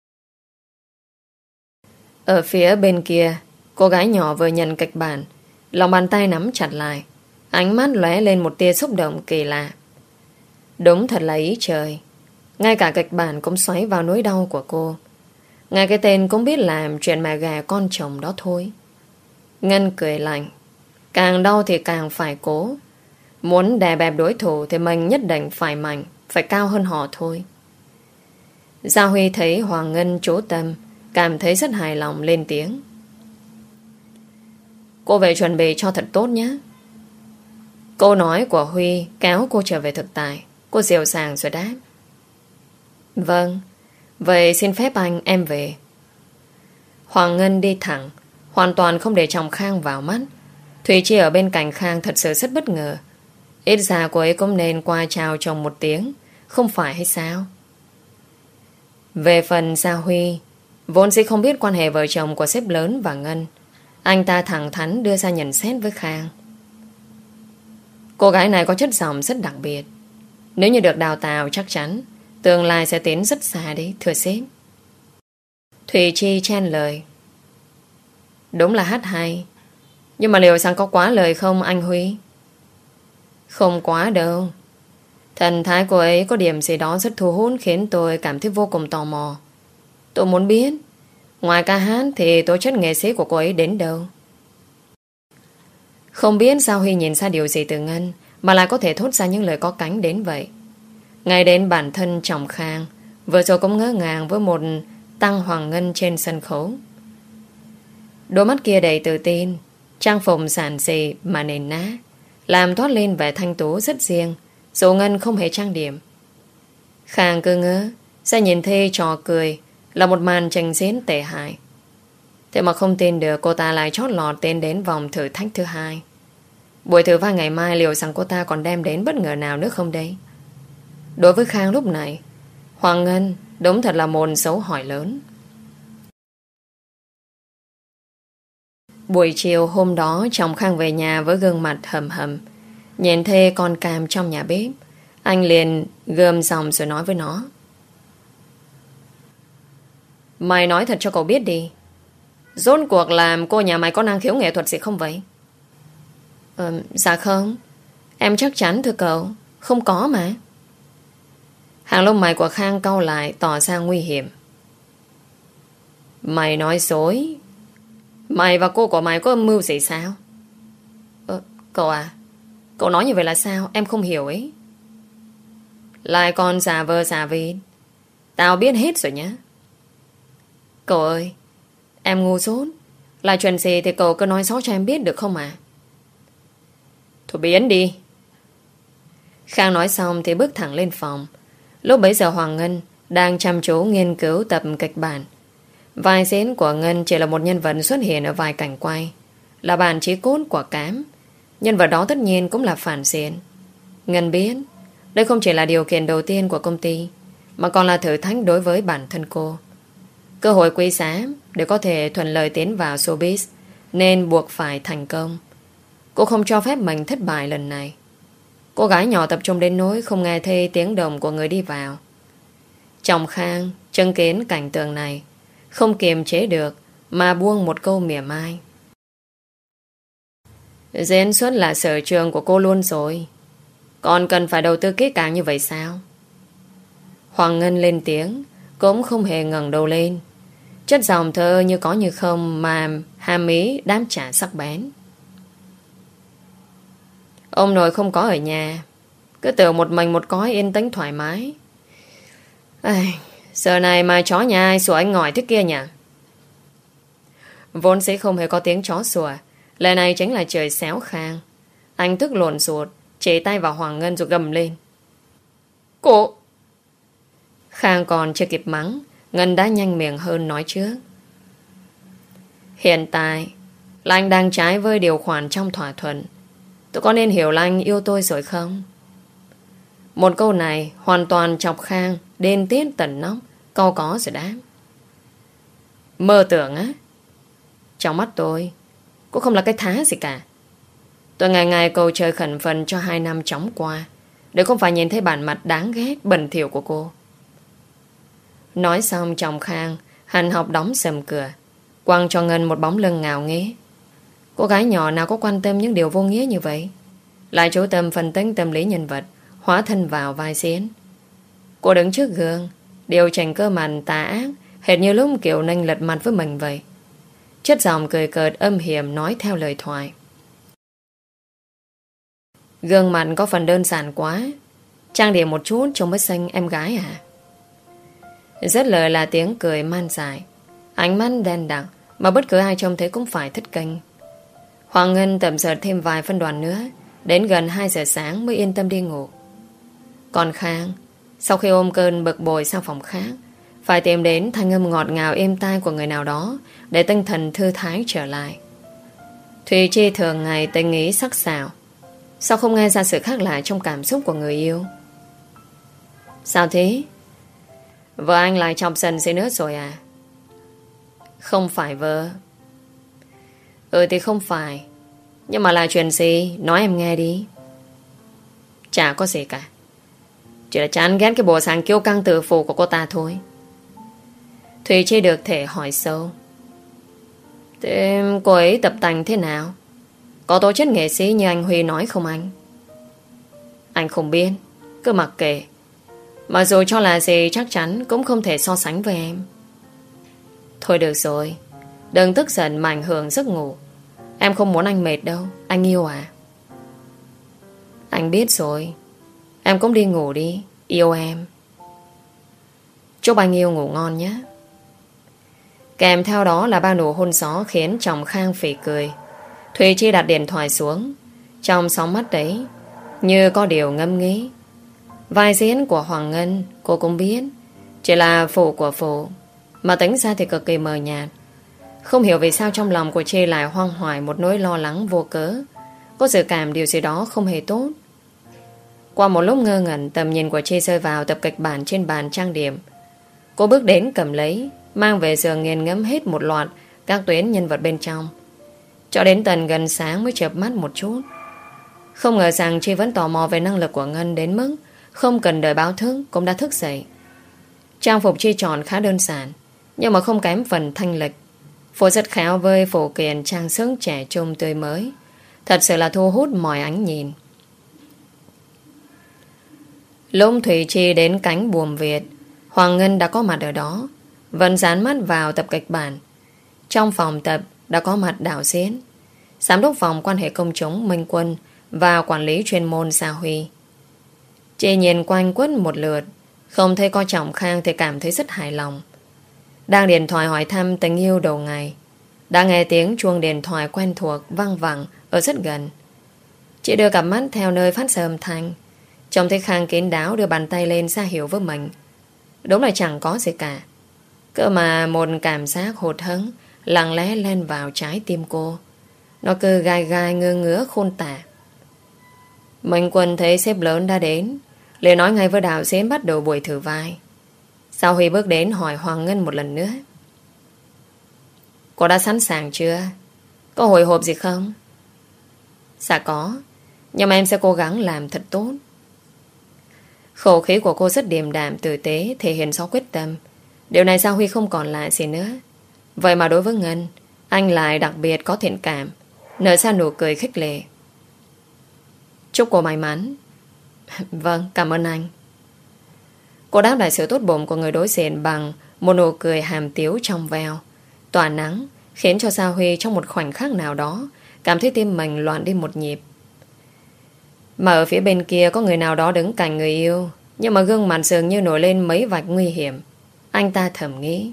Speaker 1: Ở phía bên kia, cô gái nhỏ vừa nhận kịch bản, lòng bàn tay nắm chặt lại, ánh mắt lóe lên một tia xúc động kỳ lạ. Đúng thật là ý trời. Ngay cả kịch bản cũng xoáy vào nỗi đau của cô. Ngay cái tên cũng biết làm chuyện mẹ gà con chồng đó thôi. Ngân cười lạnh. Càng đau thì càng phải cố. Muốn đè bẹp đối thủ thì mình nhất định phải mạnh, phải cao hơn họ thôi. Gia Huy thấy Hoàng Ngân chú tâm, cảm thấy rất hài lòng, lên tiếng. Cô về chuẩn bị cho thật tốt nhé. Câu nói của Huy kéo cô trở về thực tại. Cô dịu dàng rồi đáp. Vâng, vậy xin phép anh em về. Hoàng Ngân đi thẳng, hoàn toàn không để chồng Khang vào mắt. Thủy Chi ở bên cạnh Khang thật sự rất bất ngờ. Ít ra cô ấy cũng nên qua chào chồng một tiếng, không phải hay sao? Về phần Gia Huy, vốn dĩ không biết quan hệ vợ chồng của sếp lớn và Ngân, anh ta thẳng thắn đưa ra nhận xét với Khang. Cô gái này có chất giọng rất đặc biệt. Nếu như được đào tạo chắc chắn tương lai sẽ tiến rất xa đấy, thưa sếp. Thủy Chi chen lời. Đúng là hát hay, nhưng mà liệu rằng có quá lời không anh Huy? Không quá đâu. Thần thái cô ấy có điểm gì đó rất thu hút, khiến tôi cảm thấy vô cùng tò mò. Tôi muốn biết ngoài ca hát thì tố chất nghệ sĩ của cô ấy đến đâu. Không biết sao Huy nhìn ra điều gì từ Ngân mà lại có thể thốt ra những lời có cánh đến vậy. Ngay đến bản thân chồng Khang vừa rồi cũng ngỡ ngàng với một Tăng Hoàng Ngân trên sân khấu. Đôi mắt kia đầy tự tin, trang phục giản dị mà nền ná, làm thoát lên vẻ thanh tú rất riêng, dù Ngân không hề trang điểm. Khang cứ ngỡ sẽ nhìn thấy trò cười là một màn trình diễn tệ hại. Thế mà không tin được cô ta lại chót lọt tên đến vòng thử thách thứ hai. Buổi thử vai ngày mai liệu rằng cô ta còn đem đến bất ngờ nào nữa không đây? Đối với Khang lúc này, Hoàng Ngân đúng thật là một dấu hỏi lớn. Buổi chiều hôm đó, chồng Khang về nhà với gương mặt hầm hầm. Nhìn thê con cam trong nhà bếp, anh liền gườm giọng rồi nói với nó. Mày nói thật cho cậu biết đi, rốt cuộc làm cô nhà mày có năng khiếu nghệ thuật gì không vậy? Ờ, dạ không, em chắc chắn thưa cậu, không có mà. Hàng lông mày của Khang cau lại, tỏ ra nguy hiểm. Mày nói dối. Mày và cô của mày có âm mưu gì sao? Ờ, cậu à, cậu nói như vậy là sao? Em không hiểu ấy. Lại còn giả vờ giả vịt. Tao biết hết rồi nhá. Cậu ơi, em ngu dốt. Là chuyện gì thì cậu cứ nói rõ cho em biết được không à? Thôi biến đi. Khang nói xong thì bước thẳng lên phòng. Lúc bấy giờ Hoàng Ngân đang chăm chú nghiên cứu tập kịch bản. Vai diễn của Ngân chỉ là một nhân vật xuất hiện ở vài cảnh quay, là bản chí cốt của Cám. Nhân vật đó tất nhiên cũng là phản diện. Ngân biết đây không chỉ là điều kiện đầu tiên của công ty, mà còn là thử thách đối với bản thân cô. Cơ hội quý giá để có thể thuận lợi tiến vào showbiz, nên buộc phải thành công. Cô không cho phép mình thất bại lần này. Cô gái nhỏ tập trung đến nỗi không nghe thấy tiếng động của người đi vào. Chồng Khang chứng kiến cảnh tượng này, không kiềm chế được mà buông một câu mỉa mai. Diễn xuất là sở trường của cô luôn rồi, còn cần phải đầu tư kỹ càng như vậy sao? Hoàng Ngân lên tiếng, cũng không hề ngẩng đầu lên. Chất giọng thơ như có như không mà hàm ý đám trả sắc bén. Ông nội không có ở nhà, cứ tưởng một mình một cõi yên tĩnh thoải mái. Ai, giờ này mà chó nhà ai sủa anh ngỏi thế kia nhỉ? Vốn sẽ không hề có tiếng chó sủa. Lời này chính là trời xéo Khang. Anh tức lộn ruột, chỉ tay vào Hoàng Ngân rồi gầm lên. Cô! Khang còn chưa kịp mắng, Ngân đã nhanh miệng hơn nói trước. Hiện tại là anh đang trái với điều khoản trong thỏa thuận. Tôi có nên hiểu là anh yêu tôi rồi không? Một câu này hoàn toàn chọc Khang đến tiết tận nóc, câu có rồi đáp. Mơ tưởng á? Trong mắt tôi, cô không là cái thá gì cả. Tôi ngày ngày cầu trời khẩn phần cho hai năm chóng qua, để không phải nhìn thấy bản mặt đáng ghét bẩn thỉu của cô. Nói xong chồng Khang hành học đóng sầm cửa, quăng cho Ngân một bóng lưng ngạo nghễ. Cô gái nhỏ nào có quan tâm những điều vô nghĩa như vậy, lại chú tâm phân tích tâm lý nhân vật, hóa thân vào vai diễn. Cô đứng trước gương, điều chỉnh cơ mặt tà ác, hệt như lúc Kiều Ninh lật mặt với mình vậy. chất giọng cười cợt âm hiểm nói theo lời thoại. Gương mặt có phần đơn giản quá, trang điểm một chút trông mới xinh em gái à? Rất lời là tiếng cười man dại, ánh mắt đen đặc mà bất cứ ai trông thấy cũng phải thất kinh. Hoàng Ngân tầm sợ thêm vài phân đoạn nữa, đến gần hai giờ sáng mới yên tâm đi ngủ. Còn Khang, sau khi ôm cơn bực bội sang phòng khác, phải tìm đến thanh âm ngọt ngào êm tai của người nào đó để tinh thần thư thái trở lại. Thùy Chi thường ngày tình ý sắc sảo, sao không nghe ra sự khác lạ trong cảm xúc của người yêu? Sao thế? Vợ anh lại chọc giận gì nữa rồi à? Không phải vợ. Ừ thì không phải, nhưng mà là chuyện gì? Nói em nghe đi. Chả có gì cả, chỉ là chán ghét cái bộ dạng kiêu căng tự phụ của cô ta thôi. Thùy Chi được thể hỏi sâu. Thế cô ấy tập tành thế nào? Có tố chất nghệ sĩ như anh Huy nói không anh? Anh không biết, cứ mặc kệ. Mà dù cho là gì chắc chắn cũng không thể so sánh với em. Thôi được rồi, đừng tức giận mà ảnh hưởng giấc ngủ. Em không muốn anh mệt đâu, anh yêu à? Anh biết rồi, em cũng đi ngủ đi, yêu em. Chúc anh yêu ngủ ngon nhé. Kèm theo đó là ba nụ hôn gió khiến chồng Khang phì cười. Thùy Chi đặt điện thoại xuống, trong sóng mắt đấy như có điều ngâm nghĩ. Vai diễn của Hoàng Ngân cô cũng biết, chỉ là phụ của phụ, mà tính ra thì cực kỳ mờ nhạt. Không hiểu vì sao trong lòng của Chi lại hoang hoài một nỗi lo lắng vô cớ, có dự cảm điều gì đó không hề tốt. Qua một lúc ngơ ngẩn, tầm nhìn của Chi rơi vào tập kịch bản trên bàn trang điểm. Cô bước đến cầm lấy, mang về giường nghiền ngẫm hết một loạt các tuyến nhân vật bên trong, cho đến tận gần sáng mới chợp mắt một chút. Không ngờ rằng Chi vẫn tò mò về năng lực của Ngân đến mức không cần đợi báo thức cũng đã thức dậy. Trang phục Chi chọn khá đơn giản, nhưng mà không kém phần thanh lịch. Phụ rất khéo với phụ kiện trang sức trẻ trung tươi mới, thật sự là thu hút mọi ánh nhìn. Lúc Thùy Chi đến cánh buồm Việt, Hoàng Ngân đã có mặt ở đó, vẫn dán mắt vào tập kịch bản. Trong phòng tập đã có mặt đạo diễn, giám đốc phòng quan hệ công chúng Minh Quân và quản lý chuyên môn Sa Huy. Chị nhìn quanh quất một lượt, không thấy coi trọng Khang thì cảm thấy rất hài lòng. Đang điện thoại hỏi thăm tình yêu đầu ngày, đã nghe tiếng chuông điện thoại quen thuộc vang vẳng ở rất gần. Chị đưa cặp mắt theo nơi phát ra âm thanh, trông thấy Khang kín đáo đưa bàn tay lên ra hiệu với mình. Đúng là chẳng có gì cả, cơ mà một cảm giác hụt hẫng lặng lẽ len vào trái tim cô. Nó cứ gai gai ngơ ngứa khôn tả. Minh Quân thấy sếp lớn đã đến, liền nói ngay với đạo diễn bắt đầu buổi thử vai. Sau Huy bước đến hỏi Hoàng Ngân một lần nữa. Cô đã sẵn sàng chưa? Có hồi hộp gì không? Dạ có, nhưng mà em sẽ cố gắng làm thật tốt. Khẩu khí của cô rất điềm đạm tử tế, thể hiện rõ quyết tâm. Điều này sao Huy không còn lại gì nữa. Vậy mà đối với Ngân, anh lại đặc biệt có thiện cảm, nở ra nụ cười khích lệ. Chúc cô may mắn. Vâng, cảm ơn anh. Cô đáp lại sự tốt bụng của người đối diện bằng một nụ cười hàm tiếu trong veo, tỏa nắng, khiến cho Sa Huy trong một khoảnh khắc nào đó cảm thấy tim mình loạn đi một nhịp. Mà ở phía bên kia có người nào đó đứng cạnh người yêu, nhưng mà gương mặt dường như nổi lên mấy vạch nguy hiểm. Anh ta thầm nghĩ,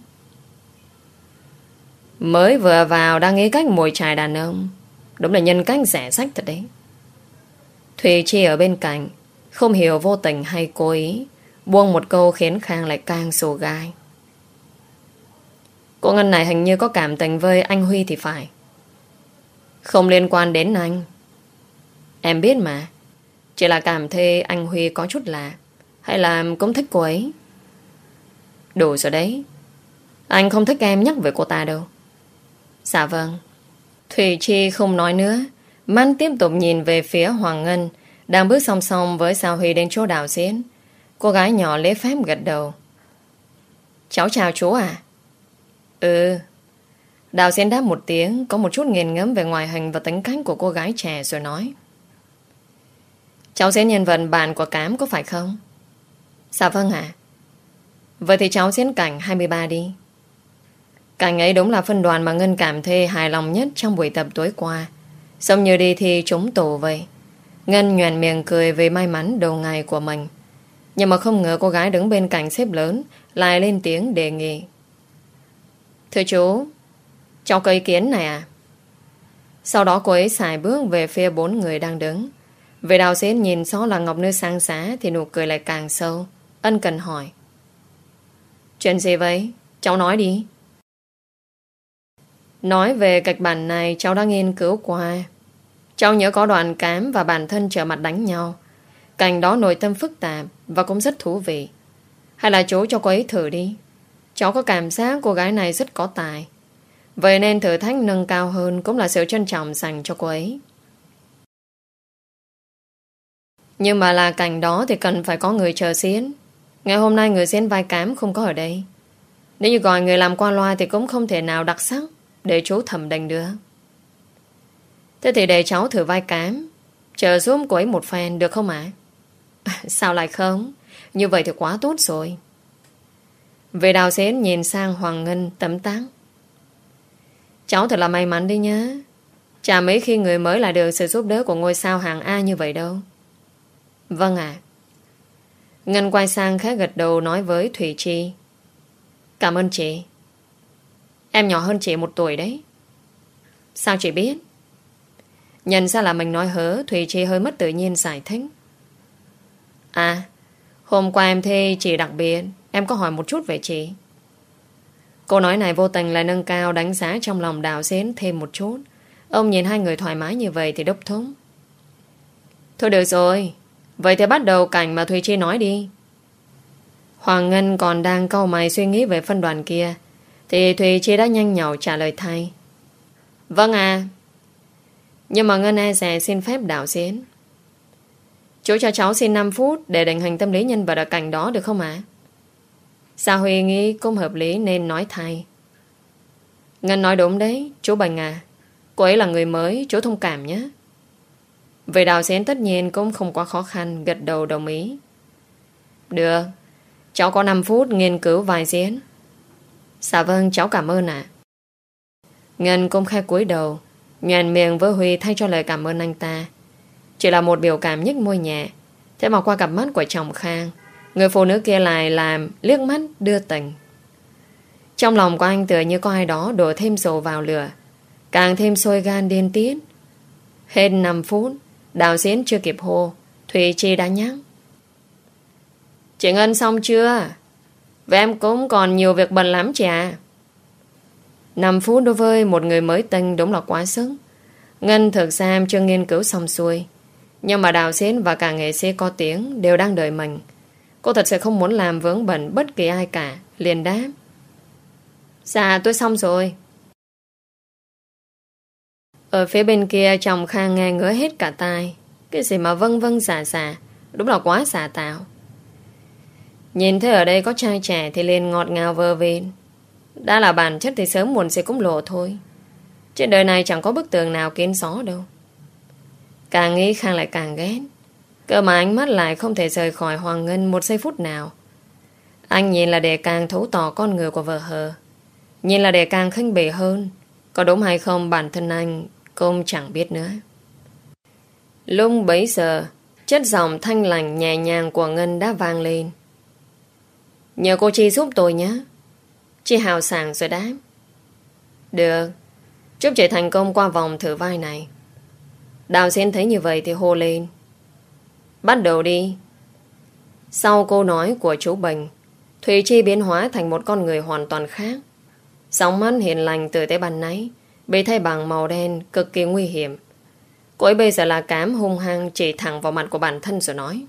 Speaker 1: mới vừa vào đang nghĩ cách mồi chài đàn ông, đúng là nhân cách rẻ rách thật đấy. Thùy Chi ở bên cạnh, không hiểu vô tình hay cố ý, buông một câu khiến Khang lại càng sổ gai. Cô Ngân này hình như có cảm tình với anh Huy thì phải. Không liên quan đến anh. Em biết mà, chỉ là cảm thấy anh Huy có chút lạ, hay là cũng thích cô ấy. Đủ rồi đấy, anh không thích em nhắc về cô ta đâu. Dạ vâng. Thùy Chi không nói nữa, mắt tiếp tục nhìn về phía Hoàng Ngân đang bước song song với Sa Huy đến chỗ đạo diễn. Cô gái nhỏ lễ phép gật đầu. Cháu chào chú à? Ừ. Đạo diễn đáp một tiếng, có một chút nghiền ngẫm về ngoại hình và tính cách của cô gái trẻ rồi nói. Cháu diễn nhân vật bạn của Cám có phải không? Dạ vâng ạ. Vậy thì cháu diễn cảnh hai mươi ba đi. Cảnh ấy đúng là phân đoàn mà Ngân cảm thấy hài lòng nhất trong buổi tập tối qua. Giống như đi thi trúng tủ vậy. Ngân nhoẻn miệng cười về may mắn đầu ngày của mình. Nhưng mà không ngờ cô gái đứng bên cạnh sếp lớn lại lên tiếng đề nghị. Thưa chú, cháu có ý kiến này à? Sau đó cô ấy xài bước về phía bốn người đang đứng. Về Đào Xến nhìn xó là Ngọc Nữ sang xá thì nụ cười lại càng sâu. Ân cần hỏi. Chuyện gì vậy? Cháu nói đi. Nói về kịch bản này cháu đã nghiên cứu qua. Cháu nhớ có đoạn Cám và bản thân trở mặt đánh nhau. Cảnh đó nội tâm phức tạp và cũng rất thú vị. Hay là chú cho cô ấy thử đi. Cháu có cảm giác cô gái này rất có tài. Vậy nên thử thách nâng cao hơn cũng là sự trân trọng dành cho cô ấy. Nhưng mà là cảnh đó thì cần phải có người chờ diễn. Ngày hôm nay người diễn vai Cám không có ở đây. Nếu như gọi người làm qua loa thì cũng không thể nào đặc sắc để chú thẩm định được. Thế thì để cháu thử vai Cám, chờ giúp cô ấy một phen được không ạ? Sao lại không? Như vậy thì quá tốt rồi. Về Đào Xến nhìn sang Hoàng Ngân tấm tắc. Cháu thật là may mắn đi nhá. Chả mấy khi người mới lại được sự giúp đỡ của ngôi sao hàng A như vậy đâu. Vâng ạ. Ngân quay sang khẽ gật đầu nói với Thủy Chi. Cảm ơn chị. Em nhỏ hơn chị một tuổi đấy. Sao chị biết? Nhận ra là mình nói hớ, Thủy Chi hơi mất tự nhiên giải thích. À, hôm qua em thi chị đặc biệt, em có hỏi một chút về chị. Câu nói này vô tình lại nâng cao đánh giá trong lòng Đào Xến thêm một chút. Ông nhìn hai người thoải mái như vậy thì đốc thúc. Thôi được rồi, vậy thì bắt đầu cảnh mà Thùy Chi nói đi. Hoàng Ngân còn đang cau mày suy nghĩ về phân đoàn kia thì Thùy Chi đã nhanh nhảu trả lời thay. Vâng à. Nhưng mà Ngân e dè xin phép Đào Xến. Chú cho cháu xin năm phút để định hình tâm lý nhân vật ở cảnh đó được không ạ? À? Sa Huy nghĩ cũng hợp lý nên nói thay. Ngân nói đúng đấy, chú Bình à. Cô ấy là người mới, chú thông cảm nhé. Về Đào Xến tất nhiên cũng không quá khó khăn, gật đầu đồng ý. Được, cháu có năm phút nghiên cứu vài diễn. Dạ vâng, cháu cảm ơn ạ. À. Ngân cũng khai cúi đầu, nhoẻn miệng với Huy thay cho lời cảm ơn anh ta. Chỉ là một biểu cảm nhếch môi nhẹ. Thế mà qua cặp mắt của chồng Khang, người phụ nữ kia lại làm liếc mắt đưa tình. Trong lòng của anh tựa như có ai đó đổ thêm dầu vào lửa, càng thêm sôi gan điên tiết. Hết năm phút, Đào Xến chưa kịp hô, Thùy Chi đã nhắc. Chị Ngân xong chưa? Và em cũng còn nhiều việc bận lắm chị à. năm phút đối với một người mới tinh đúng là quá sức. Ngân thực ra em chưa nghiên cứu xong xuôi, nhưng mà Đào Xến và cả nghệ sĩ có tiếng đều đang đợi mình. Cô thật sự không muốn làm vướng bận bất kỳ ai cả. Liền đáp. Dạ tôi xong rồi. Ở phía bên kia chồng Khang nghe ngứa hết cả tai. Cái gì mà vâng vâng dạ dạ, đúng là quá xả tạo. Nhìn thấy ở đây có trai trẻ thì liền ngọt ngào vơ vên. Đã là bản chất thì sớm muộn sẽ cũng lộ thôi. Trên đời này chẳng có bức tường nào kín gió đâu. Càng nghĩ Khang lại càng ghét. Cơ mà ánh mắt lại không thể rời khỏi Hoàng Ngân một giây phút nào. Anh nhìn là để càng thấu tỏ con người của vợ hờ, nhìn là để càng khinh bỉ hơn. Có đúng hay không bản thân anh cũng chẳng biết nữa. Lúc bấy giờ, chất giọng thanh lành nhẹ nhàng của Ngân đã vang lên. Nhờ cô Chi giúp tôi nhé. Chi hào sảng rồi đáp. Được, chúc chị thành công qua vòng thử vai này. Đào Xến thấy như vậy thì hô lên. Bắt đầu đi. Sau câu nói của chú Bình, Thùy Chi biến hóa thành một con người hoàn toàn khác. Sóng mắt hiền lành từ tới ban nãy bị thay bằng màu đen cực kỳ nguy hiểm. Cô ấy bây giờ là Cám hung hăng chỉ thẳng vào mặt của bản thân rồi nói.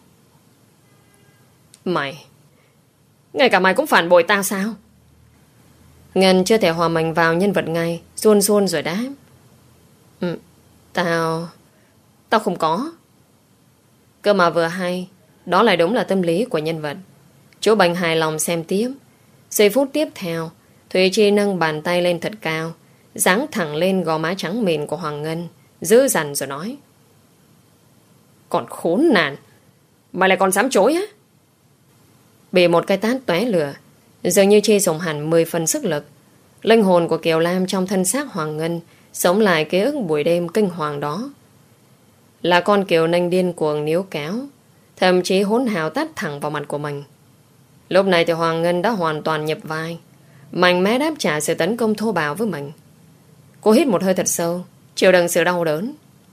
Speaker 1: Mày, ngay cả mày cũng phản bội tao sao? Ngân chưa thể hòa mình vào nhân vật ngay, run run rồi đáp. Ừ, tao... Tao không có. Cơ mà vừa hay, đó lại đúng là tâm lý của nhân vật. Chú Bình hài lòng xem tiếp. Giây phút tiếp theo, Thùy Chi nâng bàn tay lên thật cao, giáng thẳng lên gò má trắng mịn của Hoàng Ngân, dữ dằn rồi nói. Còn khốn nạn, mày lại còn dám chối á? Bị một cái tát tóe lửa, dường như Chi dùng hẳn mười phần sức lực, Linh hồn của Kiều Lam trong thân xác Hoàng Ngân sống lại ký ức buổi đêm kinh hoàng đó. Là con Kiều Ninh điên cuồng níu kéo, thậm chí hỗn hào tát thẳng vào mặt của mình. Lúc này thì Hoàng Ngân đã hoàn toàn nhập vai, mạnh mẽ đáp trả sự tấn công thô bạo với mình. Cô hít một hơi thật sâu, chịu đựng sự đau đớn.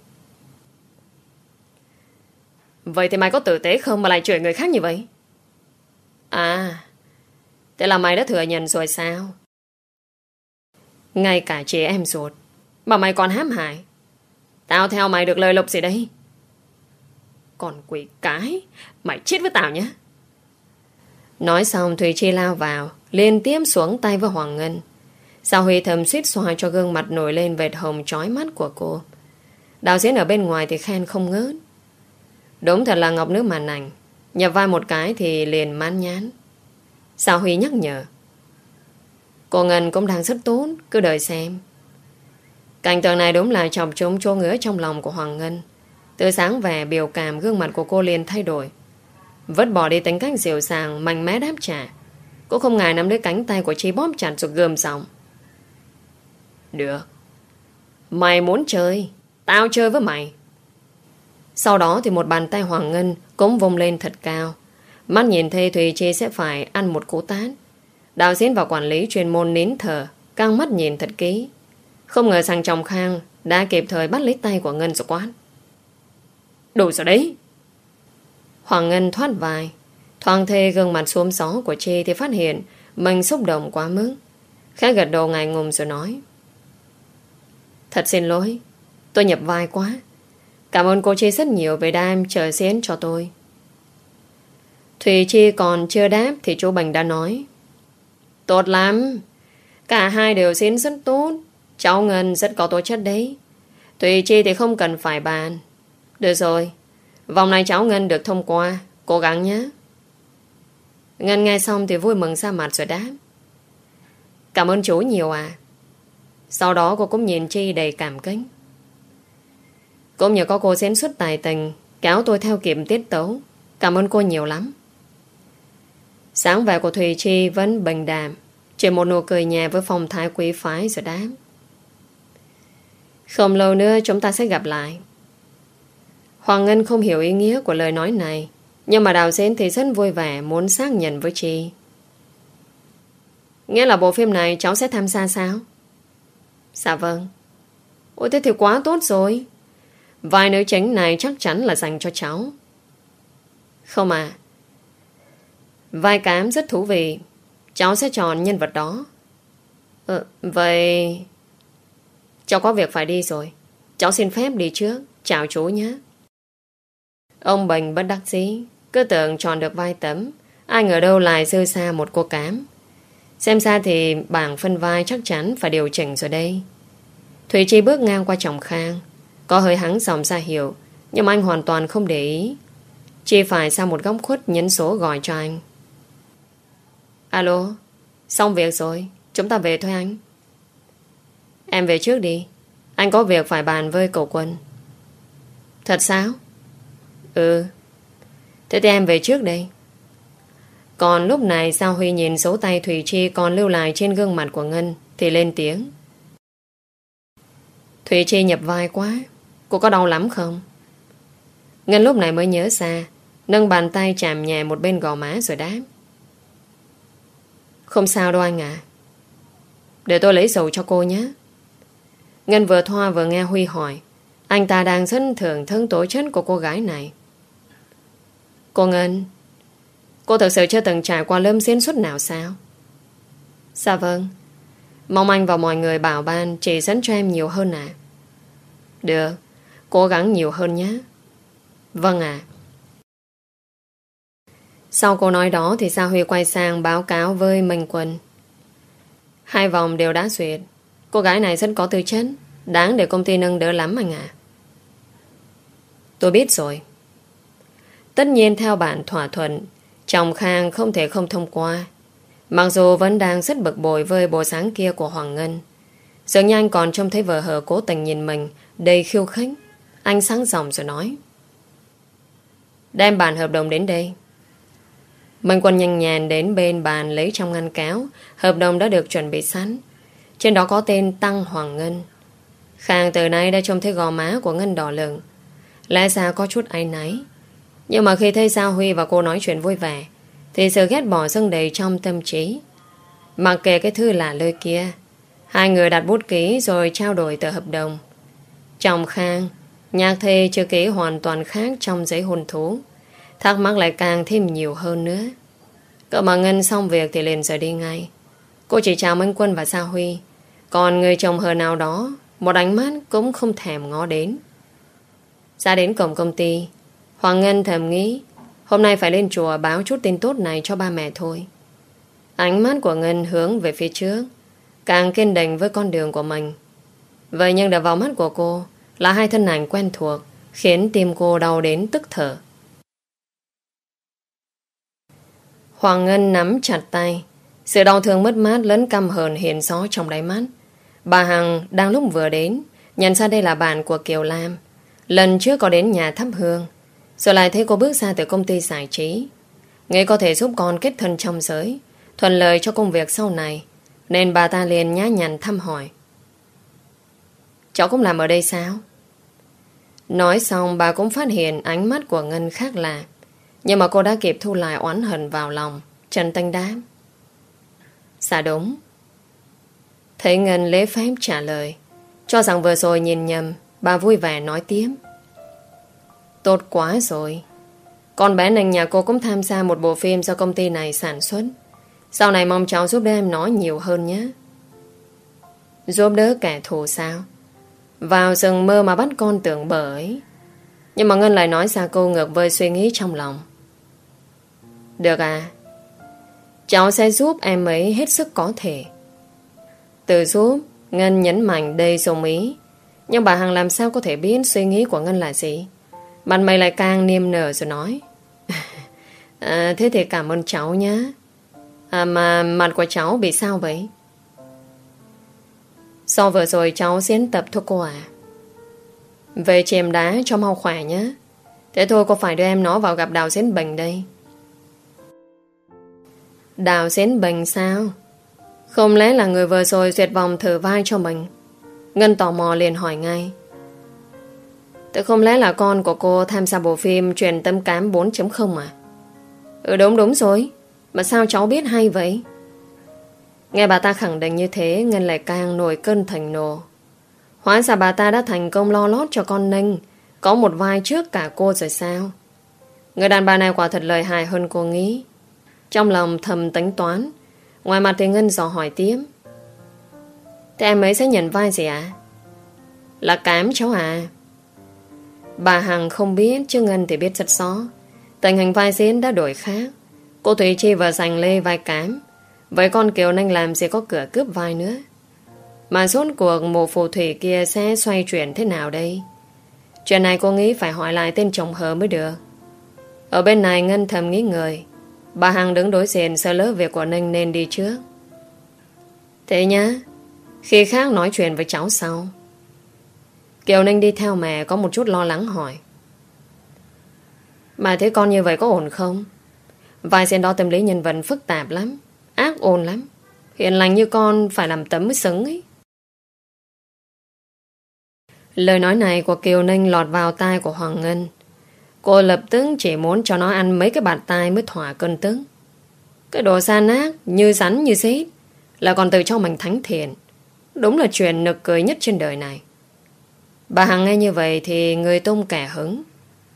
Speaker 1: Vậy thì mày có tử tế không mà lại chửi người khác như vậy? À, thế là mày đã thừa nhận rồi sao? Ngay cả chị em ruột mà mày còn hãm hại. Tao theo mày được lời lộc gì đây? Còn quỷ cái, mày chết với tao nhé. Nói xong Thùy Chi lao vào, liên tiếp xuống tay với Hoàng Ngân. Sao Huy thầm suýt xoa cho gương mặt nổi lên vệt hồng chói mắt của cô. Đạo diễn ở bên ngoài thì khen không ngớt. Đúng thật là ngọc nữ màn ảnh, nhập vai một cái thì liền mãn nhán. Sao Huy nhắc nhở. Cô Ngân cũng đang rất tốt, cứ đợi xem. Cảnh tượng này đúng là chọc trúng chỗ ngứa trong lòng của Hoàng Ngân. Từ sáng về biểu cảm gương mặt của cô liền thay đổi. Vứt bỏ đi tính cách dịu dàng, mạnh mẽ đáp trả. Cô không ngại nắm lấy cánh tay của Chi bóp chặt rồi gườm giọng. Được, mày muốn chơi, tao chơi với mày. Sau đó thì một bàn tay Hoàng Ngân cũng vung lên thật cao. Mắt nhìn thấy Thùy Chi sẽ phải ăn một cú tát. Đạo diễn và quản lý chuyên môn nín thở, căng mắt nhìn thật kỹ. Không ngờ sang chồng Khang đã kịp thời bắt lấy tay của Ngân rồi quát. Đủ rồi đấy. Hoàng Ngân thoát vai, thoáng thê gương mặt xúm gió của Chi thì phát hiện mình xúc động quá mức. Khá gật đầu ngại ngùng rồi nói. Thật xin lỗi, tôi nhập vai quá. Cảm ơn cô Chi rất nhiều về đam chờ diễn cho tôi. Thùy Chi còn chưa đáp thì chú Bình đã nói. Tốt lắm, cả hai đều diễn rất tốt. Cháu Ngân rất có tố chất đấy. Thùy Chi thì không cần phải bàn. Được rồi, vòng này cháu Ngân được thông qua. Cố gắng nhé. Ngân nghe xong thì vui mừng ra mặt rồi đáp. Cảm ơn chú nhiều à. Sau đó cô cũng nhìn Chi đầy cảm kích. Cũng nhờ có cô diễn xuất tài tình, kéo tôi theo kịp tiết tấu. Cảm ơn cô nhiều lắm. Sáng vẻ của Thùy Chi vẫn bình đạm, chỉ một nụ cười nhẹ với phong thái quý phái rồi đáp. Không lâu nữa chúng ta sẽ gặp lại. Hoàng Ngân không hiểu ý nghĩa của lời nói này, nhưng mà đạo diễn thì rất vui vẻ muốn xác nhận với Chi. Nghĩa là bộ phim này cháu sẽ tham gia sao? Dạ vâng. Ôi thế thì quá tốt rồi. Vai nữ chính này chắc chắn là dành cho cháu. Không à, vai cám rất thú vị. Cháu sẽ chọn nhân vật đó. Ờ, vậy cháu có việc phải đi rồi. Cháu xin phép đi trước. Chào chú nhé. Ông Bình bất đắc dĩ, cứ tưởng chọn được vai Tấm, ai ngờ đâu lại rơi xa một cô cám. Xem ra thì bảng phân vai chắc chắn phải điều chỉnh rồi đây. Thùy Chi bước ngang qua chồng Khang, có hơi hắng giọng ra hiệu, nhưng anh hoàn toàn không để ý. Chi phải sang một góc khuất nhấn số gọi cho anh. Alo, xong việc rồi, chúng ta về thôi anh. Em về trước đi, anh có việc phải bàn với cậu Quân. Thật sao? Ừ. Thế thì em về trước đây. Còn lúc này Sao Huy nhìn dấu tay Thùy Chi còn lưu lại trên gương mặt của Ngân thì lên tiếng. Thùy Chi nhập vai quá, cô có đau lắm không? Ngân lúc này mới nhớ ra, nâng bàn tay chạm nhẹ một bên gò má rồi đáp. Không sao đâu anh ạ. Để tôi lấy dầu cho cô nhé. Ngân vừa thoa vừa nghe Huy hỏi. Anh ta đang rất thưởng thức tố chất của cô gái này. Cô Ngân, cô thực sự chưa từng trải qua lớp diễn xuất nào sao? Dạ vâng. Mong anh và mọi người bảo ban chỉ dẫn cho em nhiều hơn à? Được, cố gắng nhiều hơn nhé. Vâng ạ. Sau câu nói đó thì Sao Huy quay sang báo cáo với Minh Quân. Hai vòng đều đã duyệt. Cô gái này rất có tư chất, đáng để công ty nâng đỡ lắm anh ạ. Tôi biết rồi. Tất nhiên theo bản thỏa thuận, chồng Khang không thể không thông qua. Mặc dù vẫn đang rất bực bội với bộ dáng kia của Hoàng Ngân. Dường như anh còn trông thấy vợ hờ cố tình nhìn mình đầy khiêu khích. Anh sáng giọng rồi nói. Đem bản hợp đồng đến đây. Minh Quân nhanh nhàn đến bên bàn lấy trong ngăn kéo. Hợp đồng đã được chuẩn bị sẵn. Trên đó có tên Tăng Hoàng Ngân. Khang từ nay đã trông thấy gò má của Ngân đỏ lửng. Lẽ ra có chút áy náy. Nhưng mà khi thấy Sa Huy và cô nói chuyện vui vẻ thì sự ghét bỏ dâng đầy trong tâm trí. Mặc kệ cái thư lạ lơi kia, hai người đặt bút ký rồi trao đổi tờ hợp đồng. Chồng Khang, nhạc thề chữ ký hoàn toàn khác trong giấy hôn thú. Thắc mắc lại càng thêm nhiều hơn nữa. Cậu mà Ngân xong việc thì liền rời đi ngay. Cô chỉ chào Minh Quân và Sa Huy. Còn người chồng hờ nào đó, một ánh mắt cũng không thèm ngó đến. Ra đến cổng công ty, Hoàng Ngân thầm nghĩ hôm nay phải lên chùa báo chút tin tốt này cho ba mẹ thôi. Ánh mắt của Ngân hướng về phía trước, càng kiên định với con đường của mình. Vậy nhưng đã vào mắt của cô là hai thân ảnh quen thuộc, khiến tim cô đau đến tức thở. Hoàng Ngân nắm chặt tay. Sự đau thương mất mát lẫn căm hờn hiện rõ trong đáy mắt. Bà Hằng đang lúc vừa đến, nhận ra đây là bạn của Kiều Lam. Lần trước có đến nhà thắp hương, rồi lại thấy cô bước ra từ công ty giải trí. Nghĩ có thể giúp con kết thân trong giới, thuận lợi cho công việc sau này, nên bà ta liền nhã nhặn thăm hỏi: cháu cũng làm ở đây sao? Nói xong bà cũng phát hiện ánh mắt của Ngân khác lạ. Nhưng mà cô đã kịp thu lại oán hận vào lòng. Trần tanh đáp: dạ đúng. Thấy Ngân lễ phép trả lời, cho rằng vừa rồi nhìn nhầm, bà vui vẻ nói tiếp: tốt quá rồi. Con bé này nhà cô cũng tham gia một bộ phim do công ty này sản xuất. Sau này mong cháu giúp đỡ em nói nhiều hơn nhé. Giúp đỡ kẻ thù sao? Vào rừng mơ mà bắt con tưởng bở ấy. Nhưng mà Ngân lại nói ra câu ngược với suy nghĩ trong lòng. Được à, cháu sẽ giúp em ấy hết sức có thể. Từ giúp, Ngân nhấn mạnh đầy đồng ý. Nhưng bà Hằng làm sao có thể biết suy nghĩ của Ngân là gì? Mặt mày lại càng niềm nở rồi nói: à, thế thì cảm ơn cháu nhé. À, mà mặt của cháu bị sao vậy? Sau vừa rồi cháu diễn tập thuốc cô à? Về chìm đá cho mau khỏe nhé. Thế thôi cô phải đưa em nó vào gặp Đào Diễn Bình đây. Đào Diễn Bình sao? Không lẽ là người vừa rồi duyệt vòng thử vai cho mình? Ngân tò mò liền hỏi ngay: tự không lẽ là con của cô tham gia bộ phim Truyền Tâm Cám bốn chấm không à? Ừ đúng đúng rồi. Mà sao cháu biết hay vậy? Nghe bà ta khẳng định như thế, Ngân lại càng nổi cơn thành nộ. Hóa ra bà ta đã thành công lo lót cho con Ninh có một vai trước cả cô rồi sao? Người đàn bà này quả thật lợi hại hơn cô nghĩ. Trong lòng thầm tính toán. Ngoài mặt thì Ngân dò hỏi tiếp: thế em ấy sẽ nhận vai gì ạ? À? Là Cám cháu à? Bà Hằng không biết, chứ Ngân thì biết rất rõ. Tình hình vai diễn đã đổi khác. Cô Thủy Chi vừa giành lê vai Cám, vậy con Kiều Ninh làm gì có cửa cướp vai nữa. Mà rốt cuộc mụ phù thủy kia sẽ xoay chuyển thế nào đây? Chuyện này cô nghĩ phải hỏi lại tên chồng hờ mới được. Ở bên này Ngân thầm nghĩ người. Bà Hằng đứng đối diện sợ lỡ việc của Ninh nên đi trước. Thế nhá, khi khác nói chuyện với cháu sau. Kiều Ninh đi theo mẹ có một chút lo lắng hỏi: mà thế con như vậy có ổn không? Vai diễn đó tâm lý nhân vật phức tạp lắm, ác ôn lắm. Hiền lành như con phải làm tấm mới xứng ấy. Lời nói này của Kiều Ninh lọt vào tai của Hoàng Ngân. Cô lập tức chỉ muốn cho nó ăn mấy cái bạt tai mới thỏa cơn tức. Cái đồ san ác, như rắn như rết, là còn tự cho mình thánh thiện. Đúng là chuyện nực cười nhất trên đời này. Bà Hằng nghe như vậy thì người tung kẻ hứng.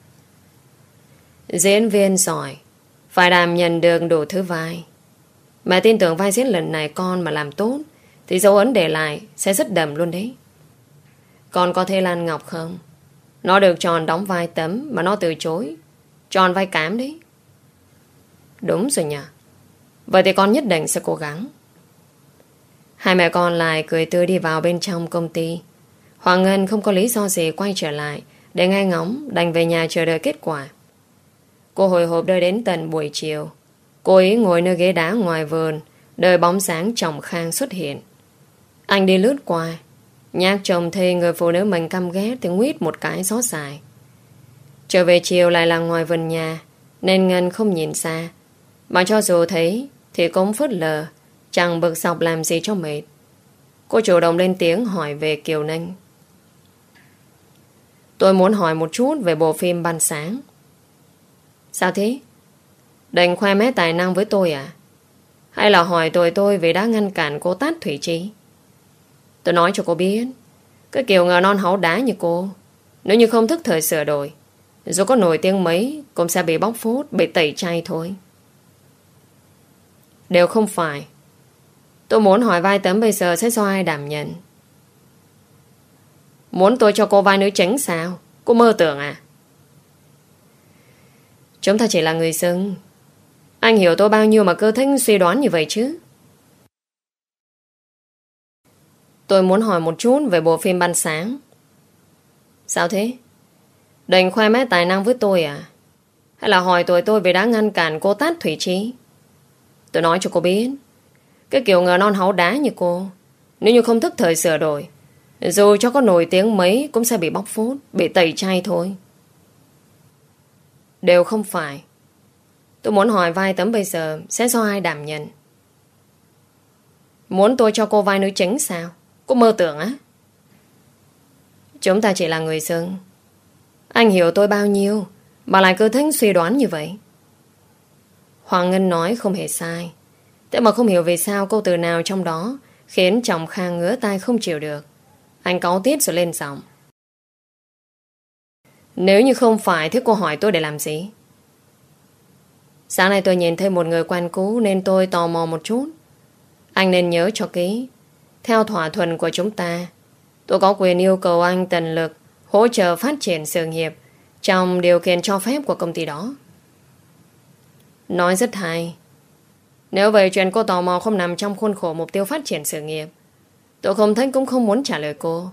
Speaker 1: Diễn viên giỏi, phải đảm nhận được đủ thứ vai. Mẹ tin tưởng vai diễn lần này con mà làm tốt thì dấu ấn để lại sẽ rất đậm luôn đấy. Con có thấy Lan Ngọc không? Nó được tròn đóng vai Tấm mà nó từ chối. Tròn vai Cám đấy. Đúng rồi nhỉ. Vậy thì con nhất định sẽ cố gắng. Hai mẹ con lại cười tươi đi vào bên trong công ty. Hoàng Ngân không có lý do gì quay trở lại để nghe ngóng, đành về nhà chờ đợi kết quả. Cô hồi hộp đợi đến tận buổi chiều. Cô ấy ngồi nơi ghế đá ngoài vườn, đợi bóng sáng chồng Khang xuất hiện. Anh đi lướt qua, nhạc chồng thấy người phụ nữ mình căm ghét thì nguyết một cái xót dài. Trở về chiều lại là ngoài vườn nhà, nên Ngân không nhìn xa. Mà cho dù thấy thì cũng phớt lờ, chẳng bực dọc làm gì cho mệt. Cô chủ động lên tiếng hỏi về Kiều Ninh. Tôi muốn hỏi một chút về bộ phim Ban Sáng. Sao thế? Định khoe mẽ tài năng với tôi à? Hay là hỏi tội tôi vì đã ngăn cản cô Tát Thủy Chi? Tôi nói cho cô biết, cái kiểu ngờ non háu đá như cô, nếu như không thức thời sửa đổi, dù có nổi tiếng mấy cũng sẽ bị bóc phốt, bị tẩy chay thôi. Đều không phải. Tôi muốn hỏi vai Tấm bây giờ sẽ do ai đảm nhận? Muốn tôi cho cô vai nữ chính sao? Cô mơ tưởng à? Chúng ta chỉ là người xưng. Anh hiểu tôi bao nhiêu mà cơ thích suy đoán như vậy chứ? Tôi muốn hỏi một chút về bộ phim Ban Sáng. Sao thế? Định khoe mẽ tài năng với tôi à? Hay là hỏi tội tôi vì đã ngăn cản cô Tát Thủy Chi? Tôi nói cho cô biết, cái kiểu ngờ non háu đá như cô, nếu như không thức thời sửa đổi, dù cho có nổi tiếng mấy cũng sẽ bị bóc phốt, bị tẩy chay thôi. Đều không phải. Tôi muốn hỏi vai Tấm bây giờ sẽ do ai đảm nhận? Muốn tôi cho cô vai nữ chính sao? Cô mơ tưởng á? Chúng ta chỉ là người xưng. Anh hiểu tôi bao nhiêu mà lại cứ thích suy đoán như vậy? Hoàng Ngân nói không hề sai. Thế mà không hiểu vì sao câu từ nào trong đó khiến chồng Khang ngứa tai không chịu được. Anh cáu tiết rồi lên giọng. Nếu như không phải, thế cô hỏi tôi để làm gì? Sáng nay tôi nhìn thấy một người quen cũ nên tôi tò mò một chút. Anh nên nhớ cho kỹ. Theo thỏa thuận của chúng ta, tôi có quyền yêu cầu anh tận lực hỗ trợ phát triển sự nghiệp trong điều kiện cho phép của công ty đó. Nói rất hay. Nếu vậy chuyện cô tò mò không nằm trong khuôn khổ mục tiêu phát triển sự nghiệp, tôi không thích cũng không muốn trả lời cô.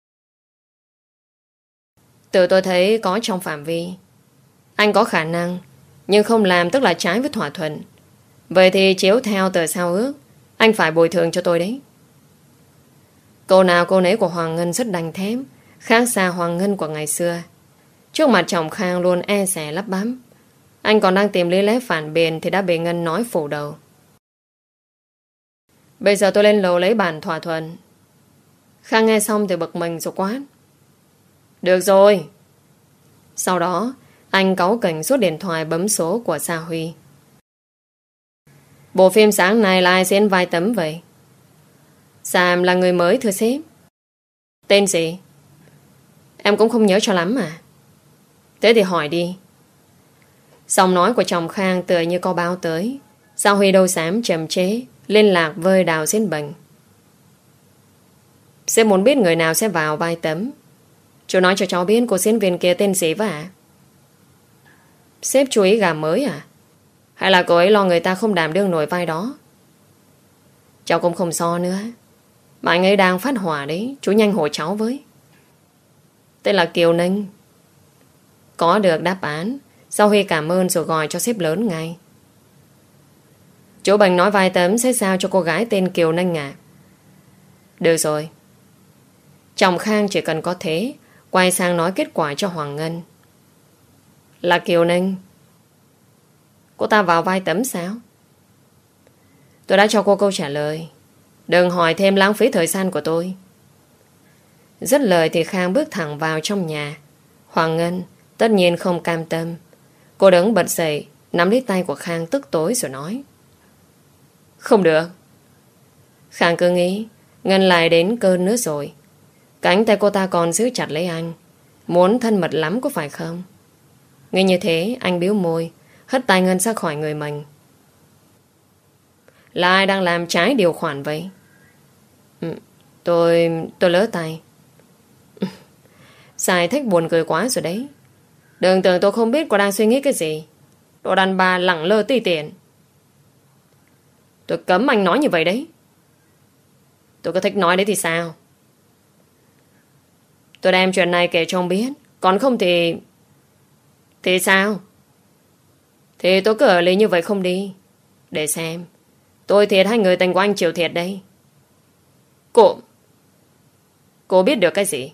Speaker 1: Tự tôi thấy có trong phạm vi. Anh có khả năng, nhưng không làm tức là trái với thỏa thuận. Vậy thì chiếu theo tờ giao ước, anh phải bồi thường cho tôi đấy. Câu nào câu nấy của Hoàng Ngân rất đanh thép, khác xa Hoàng Ngân của ngày xưa. Trước mặt chồng Khang luôn e dè lắp bắp. Anh còn đang tìm lý lẽ phản biện thì đã bị Ngân nói phủ đầu. Bây giờ tôi lên lầu lấy bản thỏa thuận. Khang nghe xong thì bực mình rồi quát. Được rồi. Sau đó anh cáu kỉnh rút điện thoại bấm số của Sa Huy. Bộ phim sáng nay là ai diễn vai Tấm vậy? Sam là người mới thưa sếp. Tên gì? Em cũng không nhớ cho lắm mà. Thế thì hỏi đi. Giọng nói của chồng Khang tựa như có báo tới. Sa Huy đâu dám chậm chế, liên lạc với Đào diễn bệnh. Sếp muốn biết người nào sẽ vào vai Tấm. Chú nói cho cháu biết cô diễn viên kia tên gì vậy ạ? Sếp chú ý gà mới à? Hay là cô ấy lo người ta không đảm đương nổi vai đó? Cháu cũng không so nữa. Mà anh ấy đang phát hỏa đấy. Chú nhanh hộ cháu với. Tên là Kiều Ninh. Có được đáp án. Sau Huy cảm ơn rồi gọi cho sếp lớn ngay. Chú Bình nói vai Tấm sẽ giao cho cô gái tên Kiều Ninh à? Được rồi. Chồng Khang chỉ cần có thế, quay sang nói kết quả cho Hoàng Ngân. Là Kiều Ninh. Cô ta vào vai Tấm sao? Tôi đã cho cô câu trả lời. Đừng hỏi thêm lãng phí thời gian của tôi. Dứt lời thì Khang bước thẳng vào trong nhà. Hoàng Ngân tất nhiên không cam tâm. Cô đứng bật dậy, nắm lấy tay của Khang tức tối rồi nói. Không được. Khang cứ nghĩ Ngân lại đến cơn nữa rồi. Cánh tay cô ta còn giữ chặt lấy anh. Muốn thân mật lắm có phải không? Nghe như thế anh bĩu môi, hất tay Ngân ra khỏi người mình. Là ai đang làm trái điều khoản vậy? Ừ, tôi... tôi lỡ tay. Giải thích buồn cười quá rồi đấy. Đừng tưởng tôi không biết cô đang suy nghĩ cái gì. Đồ đàn bà lẳng lơ tùy tiện. Tôi cấm anh nói như vậy đấy. Tôi có thích nói đấy thì sao? Tôi đem chuyện này kể cho ông biết. Còn không thì... Thì sao? Thì tôi cứ ở lý như vậy không đi. Để xem tôi thiệt hay người tình của anh chịu thiệt đây. Cô... Cô biết được cái gì?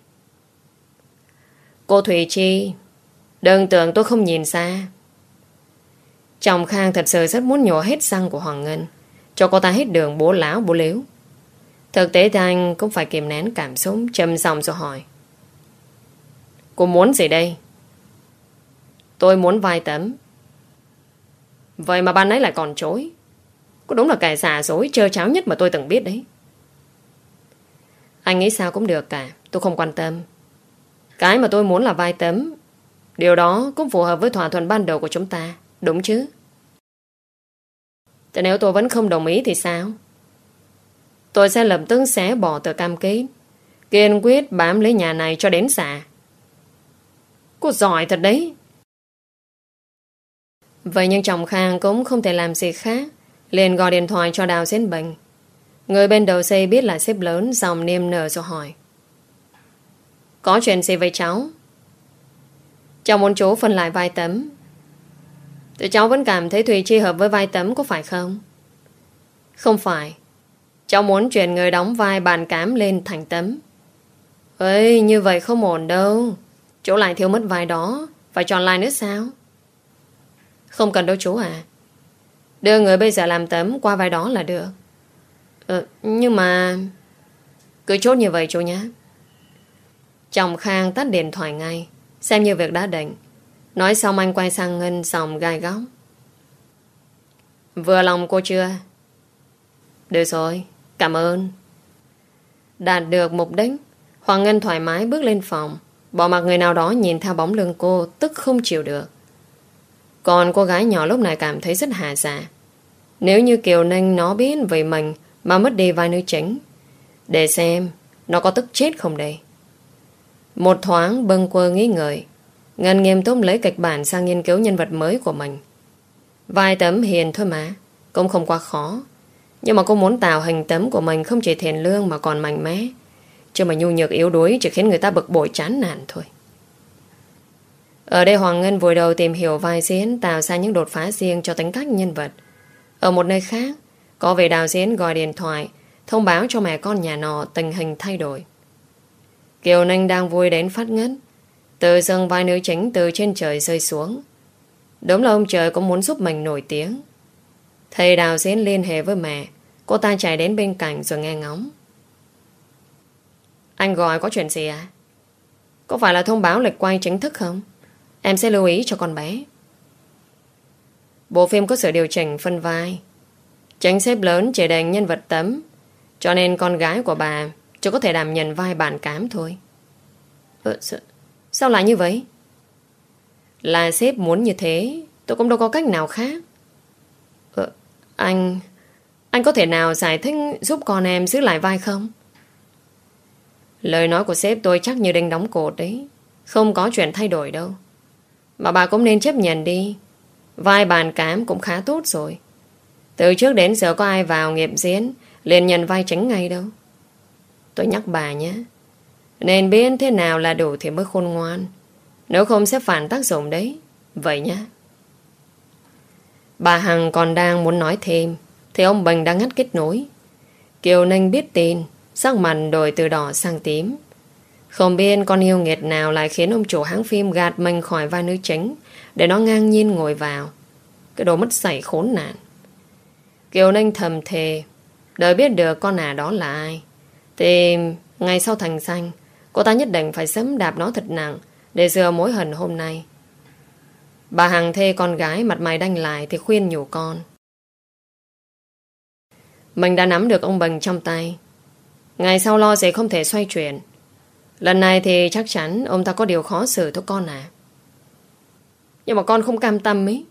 Speaker 1: Cô Thủy Chi, đừng tưởng tôi không nhìn ra. Chồng Khang thật sự rất muốn nhổ hết răng của Hoàng Ngân, cho cô ta hết đường bố láo bố lếu. Thực tế thì anh cũng phải kìm nén cảm xúc, trầm giọng rồi hỏi. Cô muốn gì đây? Tôi muốn vai Tấm. Vậy mà ban nãy lại còn chối. Cô đúng là kẻ giả dối trơ tráo nhất mà tôi từng biết đấy. Anh nghĩ sao cũng được cả, tôi không quan tâm. Cái mà tôi muốn là vai Tấm. Điều đó cũng phù hợp với thỏa thuận ban đầu của chúng ta, đúng chứ? Thế nếu tôi vẫn không đồng ý thì sao? Tôi sẽ lập tức xé bỏ tờ cam kết, kiên quyết bám lấy nhà này cho đến già. Cô giỏi thật đấy. Vậy nhưng chồng Khang cũng không thể làm gì khác, liền gọi điện thoại cho Đào Diễn Bình. Người bên đầu dây biết là sếp lớn, giọng niềm nở rồi hỏi. Có chuyện gì với cháu? Cháu muốn chú phân lại vai Tấm. Thì cháu vẫn cảm thấy Thùy Chi hợp với vai Tấm, có phải không? Không phải. Cháu muốn chuyển người đóng vai bàn cám lên thành Tấm. Ê, như vậy không ổn đâu. Chú lại thiếu mất vai đó, phải chọn lại nữa sao? Không cần đâu chú à. Đưa người bây giờ làm Tấm qua vai đó là được. Ờ, nhưng mà... Cứ chốt như vậy chú nhé. Chồng Khang tắt điện thoại ngay, xem như việc đã định. Nói xong anh quay sang Ngân, giọng gai góc. Vừa lòng cô chưa? Được rồi, cảm ơn. Đạt được mục đích, Hoàng Ngân thoải mái bước lên phòng, bỏ mặc người nào đó nhìn theo bóng lưng cô, tức không chịu được. Còn cô gái nhỏ lúc này cảm thấy rất hà dạ. Nếu như Kiều Ninh nó biết về mình mà mất đi vai nữ chính, để xem nó có tức chết không đây. Một thoáng bâng quơ nghĩ ngợi, Ngân nghiêm túc lấy kịch bản sang nghiên cứu nhân vật mới của mình. Vai Tấm hiền thôi mà, cũng không quá khó. Nhưng mà cô muốn tạo hình Tấm của mình không chỉ thiện lương mà còn mạnh mẽ, chứ mà nhu nhược yếu đuối chỉ khiến người ta bực bội chán nản thôi. Ở đây Hoàng Ngân vùi đầu tìm hiểu vai diễn, tạo ra những đột phá riêng cho tính cách nhân vật. Ở một nơi khác, có vị đạo diễn gọi điện thoại thông báo cho mẹ con nhà nọ tình hình thay đổi. Kiều Ninh đang vui đến phát ngất, tự dưng vai nữ chính từ trên trời rơi xuống. Đúng là ông trời cũng muốn giúp mình nổi tiếng. Thầy đạo diễn liên hệ với mẹ, cô ta chạy đến bên cạnh rồi nghe ngóng. Anh gọi có chuyện gì à? Có phải là thông báo lịch quay chính thức không? Em sẽ lưu ý cho con bé. Bộ phim có sự điều chỉnh phân vai. Chính sếp lớn chỉ định nhân vật Tấm, cho nên con gái của bà chỉ có thể đảm nhận vai bản cám thôi. Ờ, sao, sao lại như vậy? Là sếp muốn như thế, tôi cũng đâu có cách nào khác. Ờ, anh... Anh có thể nào giải thích giúp con em giữ lại vai không? Lời nói của sếp tôi chắc như đinh đóng cột đấy. Không có chuyện thay đổi đâu. Mà bà cũng nên chấp nhận đi. Vai bàn cám cũng khá tốt rồi. Từ trước đến giờ có ai vào nghiệp diễn liền nhận vai chính ngay đâu. Tôi nhắc bà nhé, nên biết thế nào là đủ thì mới khôn ngoan. Nếu không sẽ phản tác dụng đấy. Vậy nhé. Bà Hằng còn đang muốn nói thêm thì ông Bình đang ngắt kết nối. Kiều Ninh biết tin, sắc mặt đổi từ đỏ sang tím. Không biết con yêu nghiệt nào lại khiến ông chủ hãng phim gạt mình khỏi vai nữ chính để nó ngang nhiên ngồi vào. Cái đồ mất sảy khốn nạn. Kiều Ninh thầm thề, đợi biết được con ả đó là ai thì ngày sau thành danh, cô ta nhất định phải sớm đạp nó thật nặng để rửa mối hận hôm nay. Bà Hằng thê con gái mặt mày đanh lại thì khuyên nhủ con. Mình đã nắm được ông Bình trong tay, ngày sau lo gì không thể xoay chuyển. Lần này thì chắc chắn ông ta có điều khó xử thôi con à. Nhưng mà con không cam tâm ấy.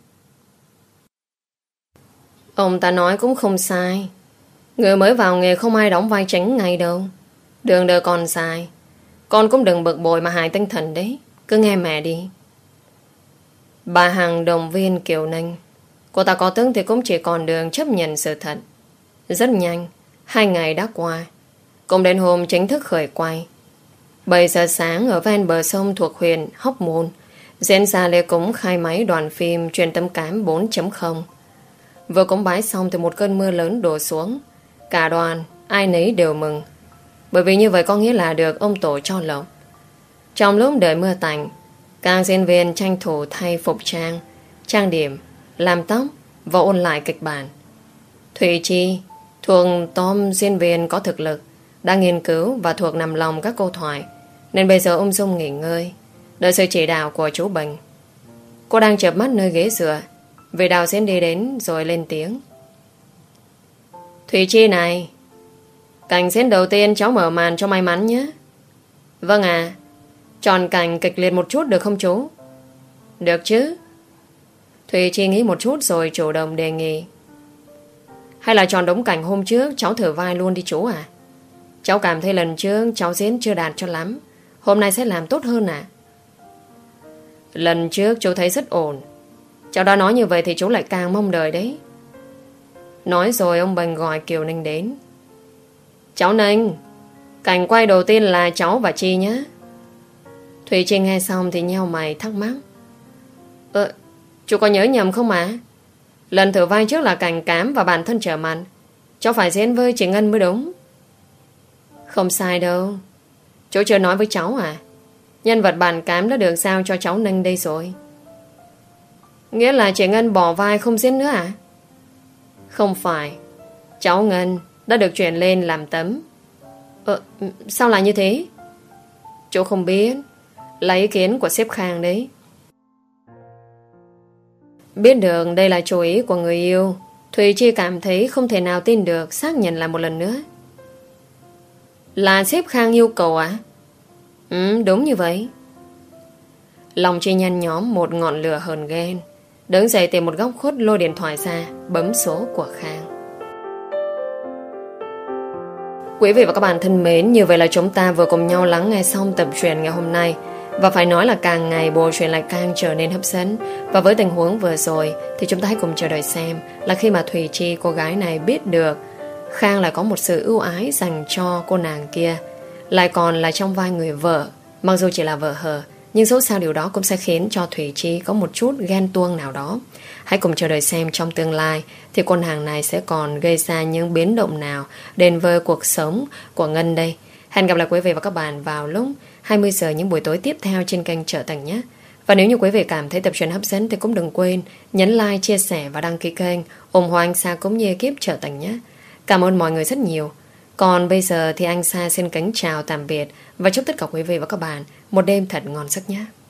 Speaker 1: Ông ta nói cũng không sai. Người mới vào nghề không ai đóng vai chính ngay đâu. Đường đời còn dài. Con cũng đừng bực bội mà hại tinh thần đấy. Cứ nghe mẹ đi. Bà Hằng động viên Kiều Ninh. Cô ta có tướng thì cũng chỉ còn đường chấp nhận sự thật. Rất nhanh, hai ngày đã qua. Cũng đến hôm chính thức khởi quay. bảy giờ sáng ở ven bờ sông thuộc huyện Hóc Môn diễn ra lễ cúng khai máy đoàn phim Truyền Tâm Cám bốn chấm không. Vừa cúng bái xong thì một cơn mưa lớn đổ xuống. Cả đoàn, ai nấy đều mừng. Bởi vì như vậy có nghĩa là được ông tổ cho lộc. Trong lúc đợi mưa tạnh, các diễn viên tranh thủ thay phục trang, trang điểm, làm tóc và ôn lại kịch bản. Thùy Chi thuộc tóm diễn viên có thực lực, đã nghiên cứu và thuộc nằm lòng các câu thoại, nên bây giờ ung dung nghỉ ngơi, đợi sự chỉ đạo của chú Bình. Cô đang chợp mắt nơi ghế dựa, Vị Đào sẽ đi đến rồi lên tiếng. Thủy Chi này, cảnh diễn đầu tiên cháu mở màn cho may mắn nhé. Vâng à, chọn cảnh kịch liệt một chút được không chú? Được chứ. Thủy Chi nghĩ một chút rồi chủ động đề nghị. Hay là chọn đúng cảnh hôm trước cháu thử vai luôn đi chú à? Cháu cảm thấy lần trước cháu diễn chưa đạt cho lắm, hôm nay sẽ làm tốt hơn à? Lần trước chú thấy rất ổn. Cháu đã nói như vậy thì chú lại càng mong đợi đấy. Nói rồi ông Bình gọi Kiều Ninh đến. Cháu Ninh, cảnh quay đầu tiên là cháu và Chi nhé. Thủy Chi nghe xong thì nheo mày thắc mắc. Ờ, chú có nhớ nhầm không mà? Lần thử vai trước là cảnh Cám và bản thân trở mặt, cháu phải diễn với chị Ngân mới đúng. Không sai đâu. Chú chưa nói với cháu à? Nhân vật bản Cám đã được giao cho cháu Ninh đây rồi. Nghĩa là chị Ngân bỏ vai không diễn nữa à? Không phải. Cháu Ngân đã được chuyển lên làm tấm. Ờ, sao lại như thế? Chú không biết. Là ý kiến của sếp Khang đấy. Biết được đây là chú ý của người yêu, Thùy Chi cảm thấy không thể nào tin được, xác nhận lại một lần nữa. Là sếp Khang yêu cầu à? Ừ, đúng như vậy. Lòng Chi nhăn nhóm một ngọn lửa hờn ghen, đứng dậy tìm một góc khuất lôi điện thoại ra, bấm số của Khang. Quý vị và các bạn thân mến, như vậy là chúng ta vừa cùng nhau lắng nghe xong tập truyện ngày hôm nay. Và phải nói là càng ngày bộ truyện lại càng trở nên hấp dẫn. Và với tình huống vừa rồi thì chúng ta hãy cùng chờ đợi xem là khi mà Thùy Chi, cô gái này, biết được Khang lại có một sự ưu ái dành cho cô nàng kia, lại còn là trong vai người vợ, mặc dù chỉ là vợ hờ, nhưng dẫu sao điều đó cũng sẽ khiến cho Thùy Chi có một chút ghen tuông nào đó. Hãy cùng chờ đợi xem trong tương lai thì cô nàng này sẽ còn gây ra những biến động nào đến với cuộc sống của Ngân đây. Hẹn gặp lại quý vị và các bạn vào lúc hai mươi giờ những buổi tối tiếp theo trên kênh Trở Thành nhé. Và nếu như quý vị cảm thấy tập truyện hấp dẫn thì cũng đừng quên nhấn like, chia sẻ và đăng ký kênh, ủng hộ anh Sa cũng như ekip Trở Thành nhé. Cảm ơn mọi người rất nhiều. Còn bây giờ thì anh Sa xin kính chào tạm biệt và chúc tất cả quý vị và các bạn một đêm thật ngon giấc nhé.